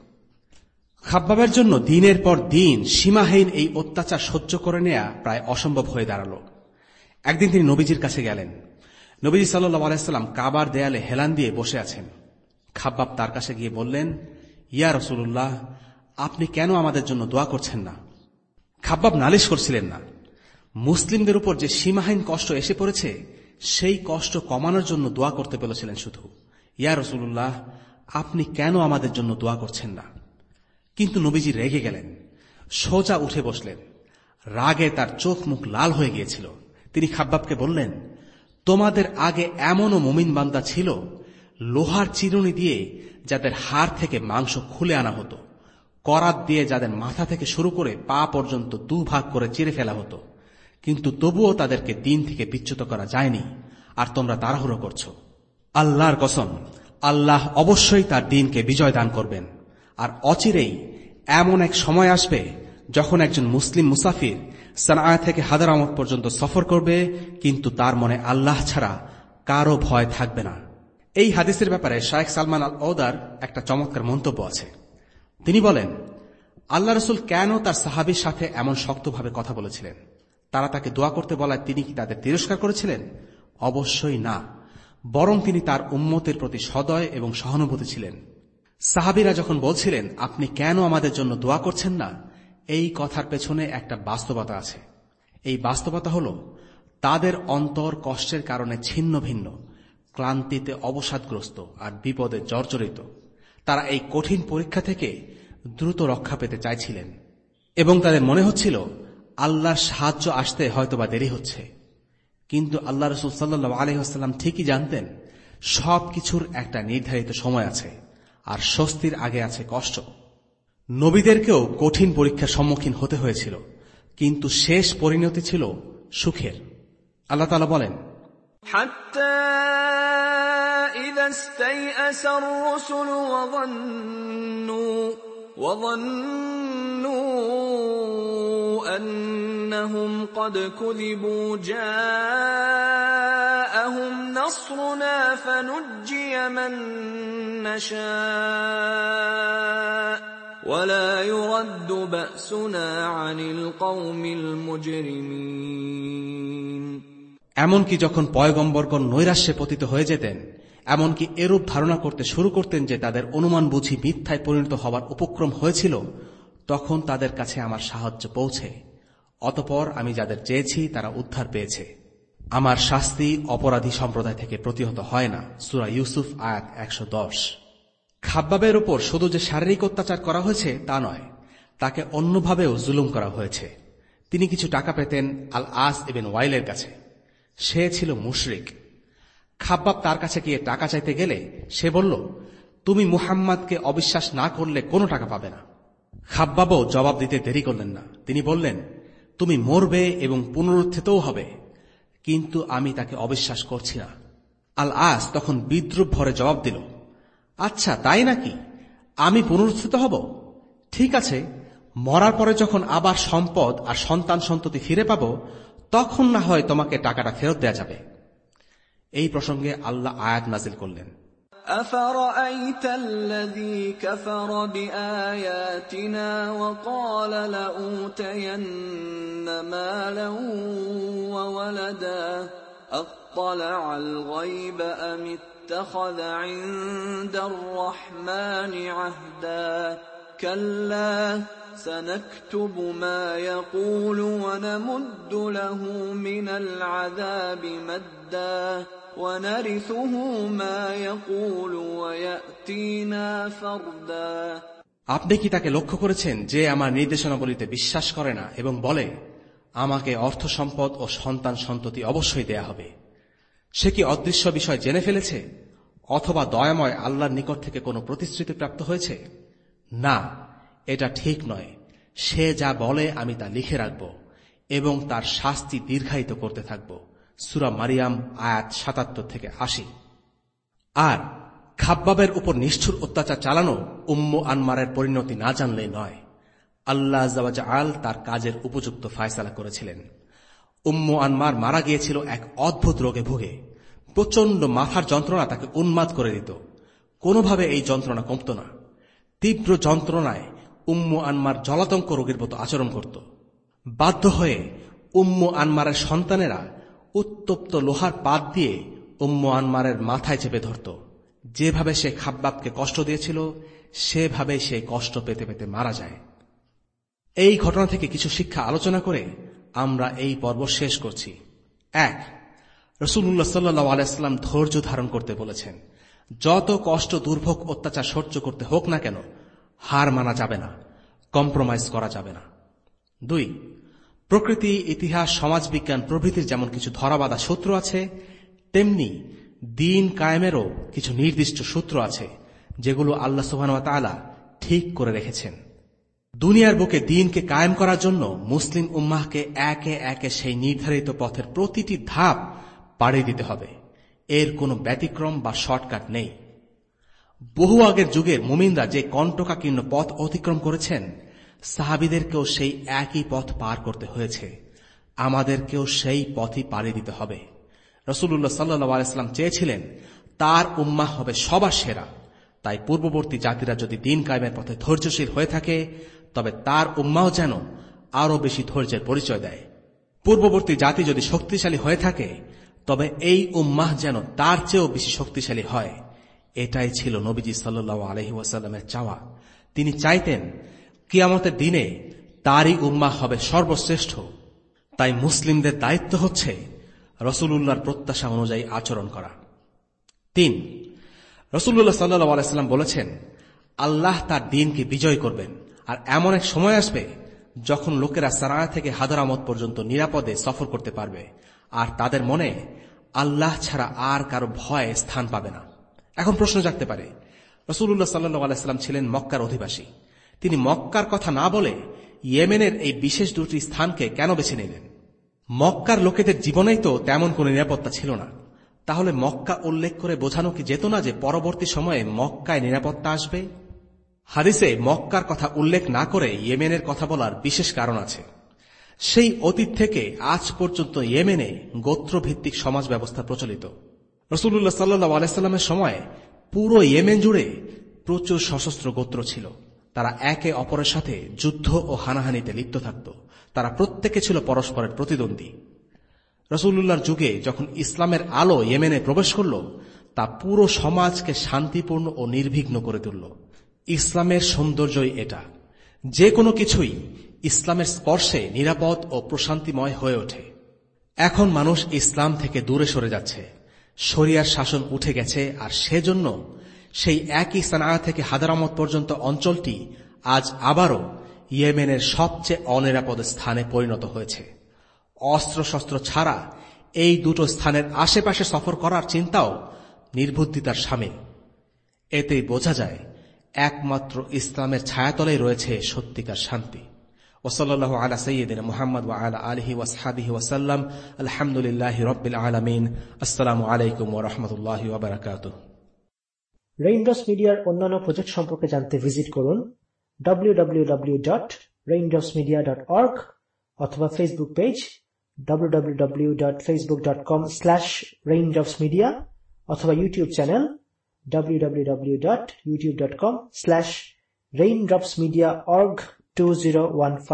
খাব্বাবের জন্য দিনের পর দিন সীমাহীন এই অত্যাচার সহ্য করে নেয়া প্রায় অসম্ভব হয়ে দাঁড়াল। একদিন তিনি নবীজির কাছে গেলেন। নবীজি সাল্লাল্লাহু আলাইহি ওয়াসাল্লাম কাবার দেয়ালে হেলান দিয়ে বসে আছেন। খাব্বাব তার কাছে গিয়ে বললেন, ইয়া রাসূলুল্লাহ, আপনি কেন আমাদের জন্য দোয়া করছেন না? খাব্বাব নালিশ করছিলেন না, মুসলিমদের উপর যে সীমাহীন কষ্ট এসে পড়েছে সেই কষ্ট কমানোর জন্য দোয়া করতে বলেছিলেন শুধু। ইয়া রাসূলুল্লাহ, আপনি কেন আমাদের জন্য দোয়া করছেন না? কিন্তু নবীজি রেগে গেলেন, সোজা উঠে বসলেন। রাগে তার চোখ মুখ লাল হয়ে গিয়েছিল। তিনি খাব্বাবকে বললেন, তোমাদের আগে এমনও মুমিন বান্দা ছিল লোহার চিরুনি দিয়ে যাদের হাড় থেকে মাংস খুলে আনা হতো, করাত দিয়ে যাদের মাথা থেকে শুরু করে পা পর্যন্ত দুভাগ করে চিরে ফেলা হতো, কিন্তু তবুও তাদেরকে দিন থেকে বিচ্যুত করা যায়নি, আর তোমরা তাড়াহুড়ো করছো। আল্লাহর কসম, আল্লাহ অবশ্যই তার দ্বীনকে বিজয় দান করবেন। আর অচিরেই এমন এক সময় আসবে যখন একজন মুসলিম মুসাফির সানআ থেকে হাদারামত পর্যন্ত সফর করবে, কিন্তু তার মনে আল্লাহ ছাড়া কারো ভয় থাকবে না। এই হাদিসের ব্যাপারে শায়েখ সালমান আল ঔদার একটা চমৎকার মন্তব্য আছে। তিনি বলেন, আল্লাহ রাসূল কেন তার সাহাবীর সাথে এমন শক্তভাবে কথা বলেছিলেন? তারা তাকে দোয়া করতে বলায় তিনি কি তাদের তিরস্কার করেছিলেন? অবশ্যই না, বরং তিনি তার উম্মতের প্রতি সদয় এবং সহানুভূতি ছিলেন। সাহাবীরা যখন বলছিলেন, আপনি কেন আমাদের জন্য দোয়া করছেন না, এই কথার পেছনে একটা বাস্তবতা আছে। এই বাস্তবতা হল তাদের অন্তর কষ্টের কারণে ছিন্ন ভিন্ন, ক্লান্তিতে অবসাদগ্রস্ত আর বিপদে জর্জরিত। তারা এই কঠিন পরীক্ষা থেকে দ্রুত রক্ষা পেতে চাইছিলেন এবং তাদের মনে হচ্ছিল আল্লাহর সাহায্য আসতে হয়তোবা দেরি হচ্ছে। কিন্তু আল্লাহ রাসূল সাল্লাল্লাহু আলাইহি ওয়াসাল্লাম ঠিকই জানতেন সবকিছুর একটা নির্ধারিত সময় আছে, আর স্বস্তির আগে আছে কষ্ট। নবীদেরকেও কঠিন পরীক্ষার সম্মুখীন হতে হয়েছিল, কিন্তু শেষ পরিণতি ছিল সুখের। আল্লাহ তাআলা বলেন, হাত্তা ইযা ইসতাইআসা আর-রুসুলু ওয়া যান্নু ওয়া যান্নু আন্নাহুম ক্বাদ কুযিবু জাআহুম নাসরুনা ফানুজ্জিয়া মান নাশা ولا يرد بأسنا عن القوم المجرمين। এমনকি যখন পয়গম্বরগণ নৈরাশ্যে পতিত হয়ে যেতেন, এমনকি এরূপ ধারণা করতে শুরু করতেন যে তাদের অনুমান বুঝি মিথ্যায় পরিণত হবার উপক্রম হয়েছিল, তখন তাদের কাছে আমার সাহায্য পৌঁছে। অতঃপর আমি যাদের চেয়েছি তারা উদ্ধার পেয়েছে। আমার শাস্তি অপরাধী সম্প্রদায় থেকে প্রতিহত হয় না। সূরা ইউসুফ আয়াত একশো দশ। খাব্বাবের উপর শুধু যে শারীরিক অত্যাচার করা হয়েছে তা নয়, তাকে অন্যভাবেও জুলুম করা হয়েছে। তিনি কিছু টাকা পেতেন আল আস ইবনে ওয়াইলের কাছে। সে ছিল মুশরিক। খাব্বাব তার কাছে গিয়ে টাকা চাইতে গেলে সে বলল, তুমি মুহাম্মাদকে অবিশ্বাস না করলে কোনো টাকা পাবে না। খাব্বাবও জবাব দিতে দেরি করলেন না। তিনি বললেন, তুমি মরবে এবং পুনরুত্থিতও হবে, কিন্তু আমি তাকে অবিশ্বাস করছি না। আল আস তখন বিদ্রুপ ভরে জবাব দিল, আচ্ছা তাই নাকি, আমি পুনরুত্থিত হব? ঠিক আছে, মরার পরে যখন আবার সম্পদ আর সন্তান সন্ততি ফিরে পাব, তখন না হয় তোমাকে টাকাটা ফেরত দেয়া যাবে। এই প্রসঙ্গে আল্লাহ আয়াত নাজিল করলেন, أفرأيت الذي كفر بآياتنا وقال لأوتين مالا وولدا أطلع الغيب أم اتخذ عند الرحمن عهدا كلا سنكتب ما يقول ونمد له من العذاب مدا ونرثه ما يقول ويأتينا فردا। আপনি কি তাকে লক্ষ্য করেছেন যে আমার নির্দেশনাবলীতে বিশ্বাস করে না এবং বলে আমাকে অর্থ সম্পদ ও সন্তান সন্ততি অবশ্যই দেয়া হবে? সে কি অদৃশ্য বিষয় জেনে ফেলেছে, অথবা দয়াময় আল্লাহর নিকট থেকে কোনো প্রতিশ্রুতি প্রাপ্ত হয়েছে? না, এটা ঠিক নয়। সে যা বলে আমি তা লিখে রাখব এবং তার শাস্তি দীর্ঘায়িত করতে থাকব। সূরা মারিয়াম আয়াত সাতাত্তর থেকে আশি। আর খাব্বাবের উপর নিষ্ঠুর অত্যাচার চালানো উম্মু আনমারের পরিণতি না জানলে নয়। আল্লাহ আযজা ওয়া জাল তার কাজের উপযুক্ত ফায়সালা করেছিলেন। উম্মু আনমার মারা গিয়েছিল এক অদ্ভুত রোগে ভুগে। প্রচন্ড মাথার যন্ত্রণা তাকে উন্মাদ করে দিত। কোনোভাবে এই যন্ত্রণা কমত না। তীব্র যন্ত্রণায় উম্মু আনমার জলাতঙ্ক রোগীর মতো আচরণ করত। বাধ্য হয়ে উম্মু আনমারের সন্তানেরা উত্তপ্ত লোহার পাত দিয়ে উম্মু আনমারের মাথায় চেপে ধরত। যেভাবে সে খাব্বাবকে কষ্ট দিয়েছিল সেভাবে সে কষ্ট পেতে পেতে মারা যায়। এই ঘটনা থেকে কিছু শিক্ষা আলোচনা করে আমরা এই পর্ব শেষ করছি। এক, রাসূলুল্লাহ সাল্লাল্লাহু আলাইহি ওয়াসাল্লাম ধৈর্য ধারণ করতে বলেছেন। যত কষ্ট, দুর্ভোগ, অত্যাচার সহ্য করতে হোক না কেন, হার মানা যাবে না, কম্প্রোমাইজ করা যাবে না। দুই, প্রকৃতি, ইতিহাস, সমাজবিজ্ঞান প্রভৃতির যেমন কিছু ধরাবাঁধা সূত্র আছে, তেমনি দ্বীন কায়েমেরও কিছু নির্দিষ্ট সূত্র আছে যেগুলো আল্লাহ সুবহানাহু ওয়া তাআলা ঠিক করে রেখেছেন। দুনিয়ার বুকে দ্বীনকে কায়েম করার জন্য মুসলিম উম্মাহকে একে একে সেই নির্ধারিত পথের প্রতিটি ধাপ পাড়ি দিতে হবে। এর কোনো ব্যতিক্রম বা শর্টকাট নেই। বহু আগের যুগের মুমিনরা যে কণ্টকাকীর্ণ পথ অতিক্রম করেছেন, সাহাবীদেরকেও সেই একই পথ পার করতে হয়েছে। আমাদেরকেও সেই পথই পাড়ি দিতে হবে। রাসূলুল্লাহ সাল্লাল্লাহু আলাইহি ওয়াসাল্লাম চেয়েছিলেন তার উম্মাহ হবে সবার সেরা। তাই পূর্ববর্তী জাতিরা যদি দ্বীন কায়েমের পথে ধৈর্যশীল হয়ে থাকে, তবে তার উম্মাহ যেন আরো বেশি ধৈর্যের পরিচয় দেয়। পূর্ববর্তী জাতি যদি শক্তিশালী হয়ে থাকে, তবে এই উম্মাহ যেন তার চেয়েও বেশি শক্তিশালী হয়। এটাই ছিল নবীজি সাল্লাল্লাহু আলাইহি ওয়াসাল্লামের চাওয়া। তিনি চাইতেন কিয়ামতের দিনে তারই উম্মাহ হবে সর্বশ্রেষ্ঠ। তাই মুসলিমদের দায়িত্ব হচ্ছে রাসূলুল্লাহর প্রত্যাশা অনুযায়ী আচরণ করা। তিন, রাসূলুল্লাহ সাল্লাল্লাহু আলাইহি ওয়াসাল্লাম বলেছেন, আল্লাহ তার দ্বীনকে বিজয় করবেন, আর এমন এক সময় আসবে যখন লোকেরা সারা থেকে হাদরামত পর্যন্ত নিরাপদে সফর করতে পারবে, আর তাদের মনে আল্লাহ ছাড়া আর কারো ভয় স্থান পাবে না। এখন প্রশ্ন জাগতে পারে, রাসূলুল্লাহ সাল্লাল্লাহু আলাইহি ওয়াসাল্লাম ছিলেন মক্কার অধিবাসী। তিনি মক্কার কথা না বলে ইয়েমেনের এই বিশেষ দুটি স্থানকে কেন বেছে নিলেন? মক্কার লোকেদের জীবনেই তো তেমন কোনো নিরাপত্তা ছিল না। তাহলে মক্কা উল্লেখ করে বোঝানো কি যেত না যে পরবর্তী সময়ে মক্কায় নিরাপত্তা আসবে? হাদিসে মক্কার কথা উল্লেখ না করে ইয়েমেনের কথা বলার বিশেষ কারণ আছে। সেই অতীত থেকে আজ পর্যন্ত ইয়েমেনে গোত্রভিত্তিক সমাজ ব্যবস্থা প্রচলিত। রাসূলুল্লাহ সাল্লাল্লাহু আলাইহি ওয়াসাল্লামের সময় পুরো ইয়েমেন জুড়ে প্রচুর সশস্ত্র গোত্র ছিল। তারা একে অপরের সাথে যুদ্ধ ও হানাহানিতে লিপ্ত থাকত। তারা প্রত্যেকে ছিল পরস্পরের প্রতিদ্বন্দ্বী। রাসূলুল্লাহর যুগে যখন ইসলামের আলো ইয়েমেনে প্রবেশ করল, তা পুরো সমাজকে শান্তিপূর্ণ ও নির্বিঘ্ন করে তুলল। ইসলামের সৌন্দর্যই এটা। যে কোনো কিছুই ইসলামের স্পর্শে নিরাপদ ও প্রশান্তিময় হয়ে ওঠে। এখন মানুষ ইসলাম থেকে দূরে সরে যাচ্ছে। শরিয়ার শাসন উঠে গেছে, আর সেজন্য সেই একই সানা থেকে হাদারামত পর্যন্ত অঞ্চলটি আজ আবারও ইয়েমেনের সবচেয়ে অনিরাপদ স্থানে পরিণত হয়েছে। অস্ত্রশস্ত্র ছাড়া এই দুটো স্থানের আশেপাশে সফর করার চিন্তাও নির্বুদ্ধিতার শামিল। এতেই বোঝা যায় একমাত্র ইসলামের ছায়াতলেই রয়েছে সত্যিকার শান্তি। ওয়াসাল্লাল্লাহু আলা সাইয়্যিদিনা মুহাম্মদ ওয়া আলা আলিহি ওয়া সাহবিহি ওয়া সাল্লাম। আলহামদুলিল্লাহি রাব্বিল আলামিন। আসসালামু আলাইকুম ওয়া রাহমাতুল্লাহি ওয়া বারাকাতুহু। রেইনড্রপস মিডিয়ার অন্যান্য প্রজেক্ট সম্পর্কে জানতে ভিজিট করুন W W W dot raindrops media dot org অথবা Facebook page W W W dot Facebook dot com slash raindrops media অথবা YouTube channel W W W dot YouTube dot com slash raindrops media org two zero one five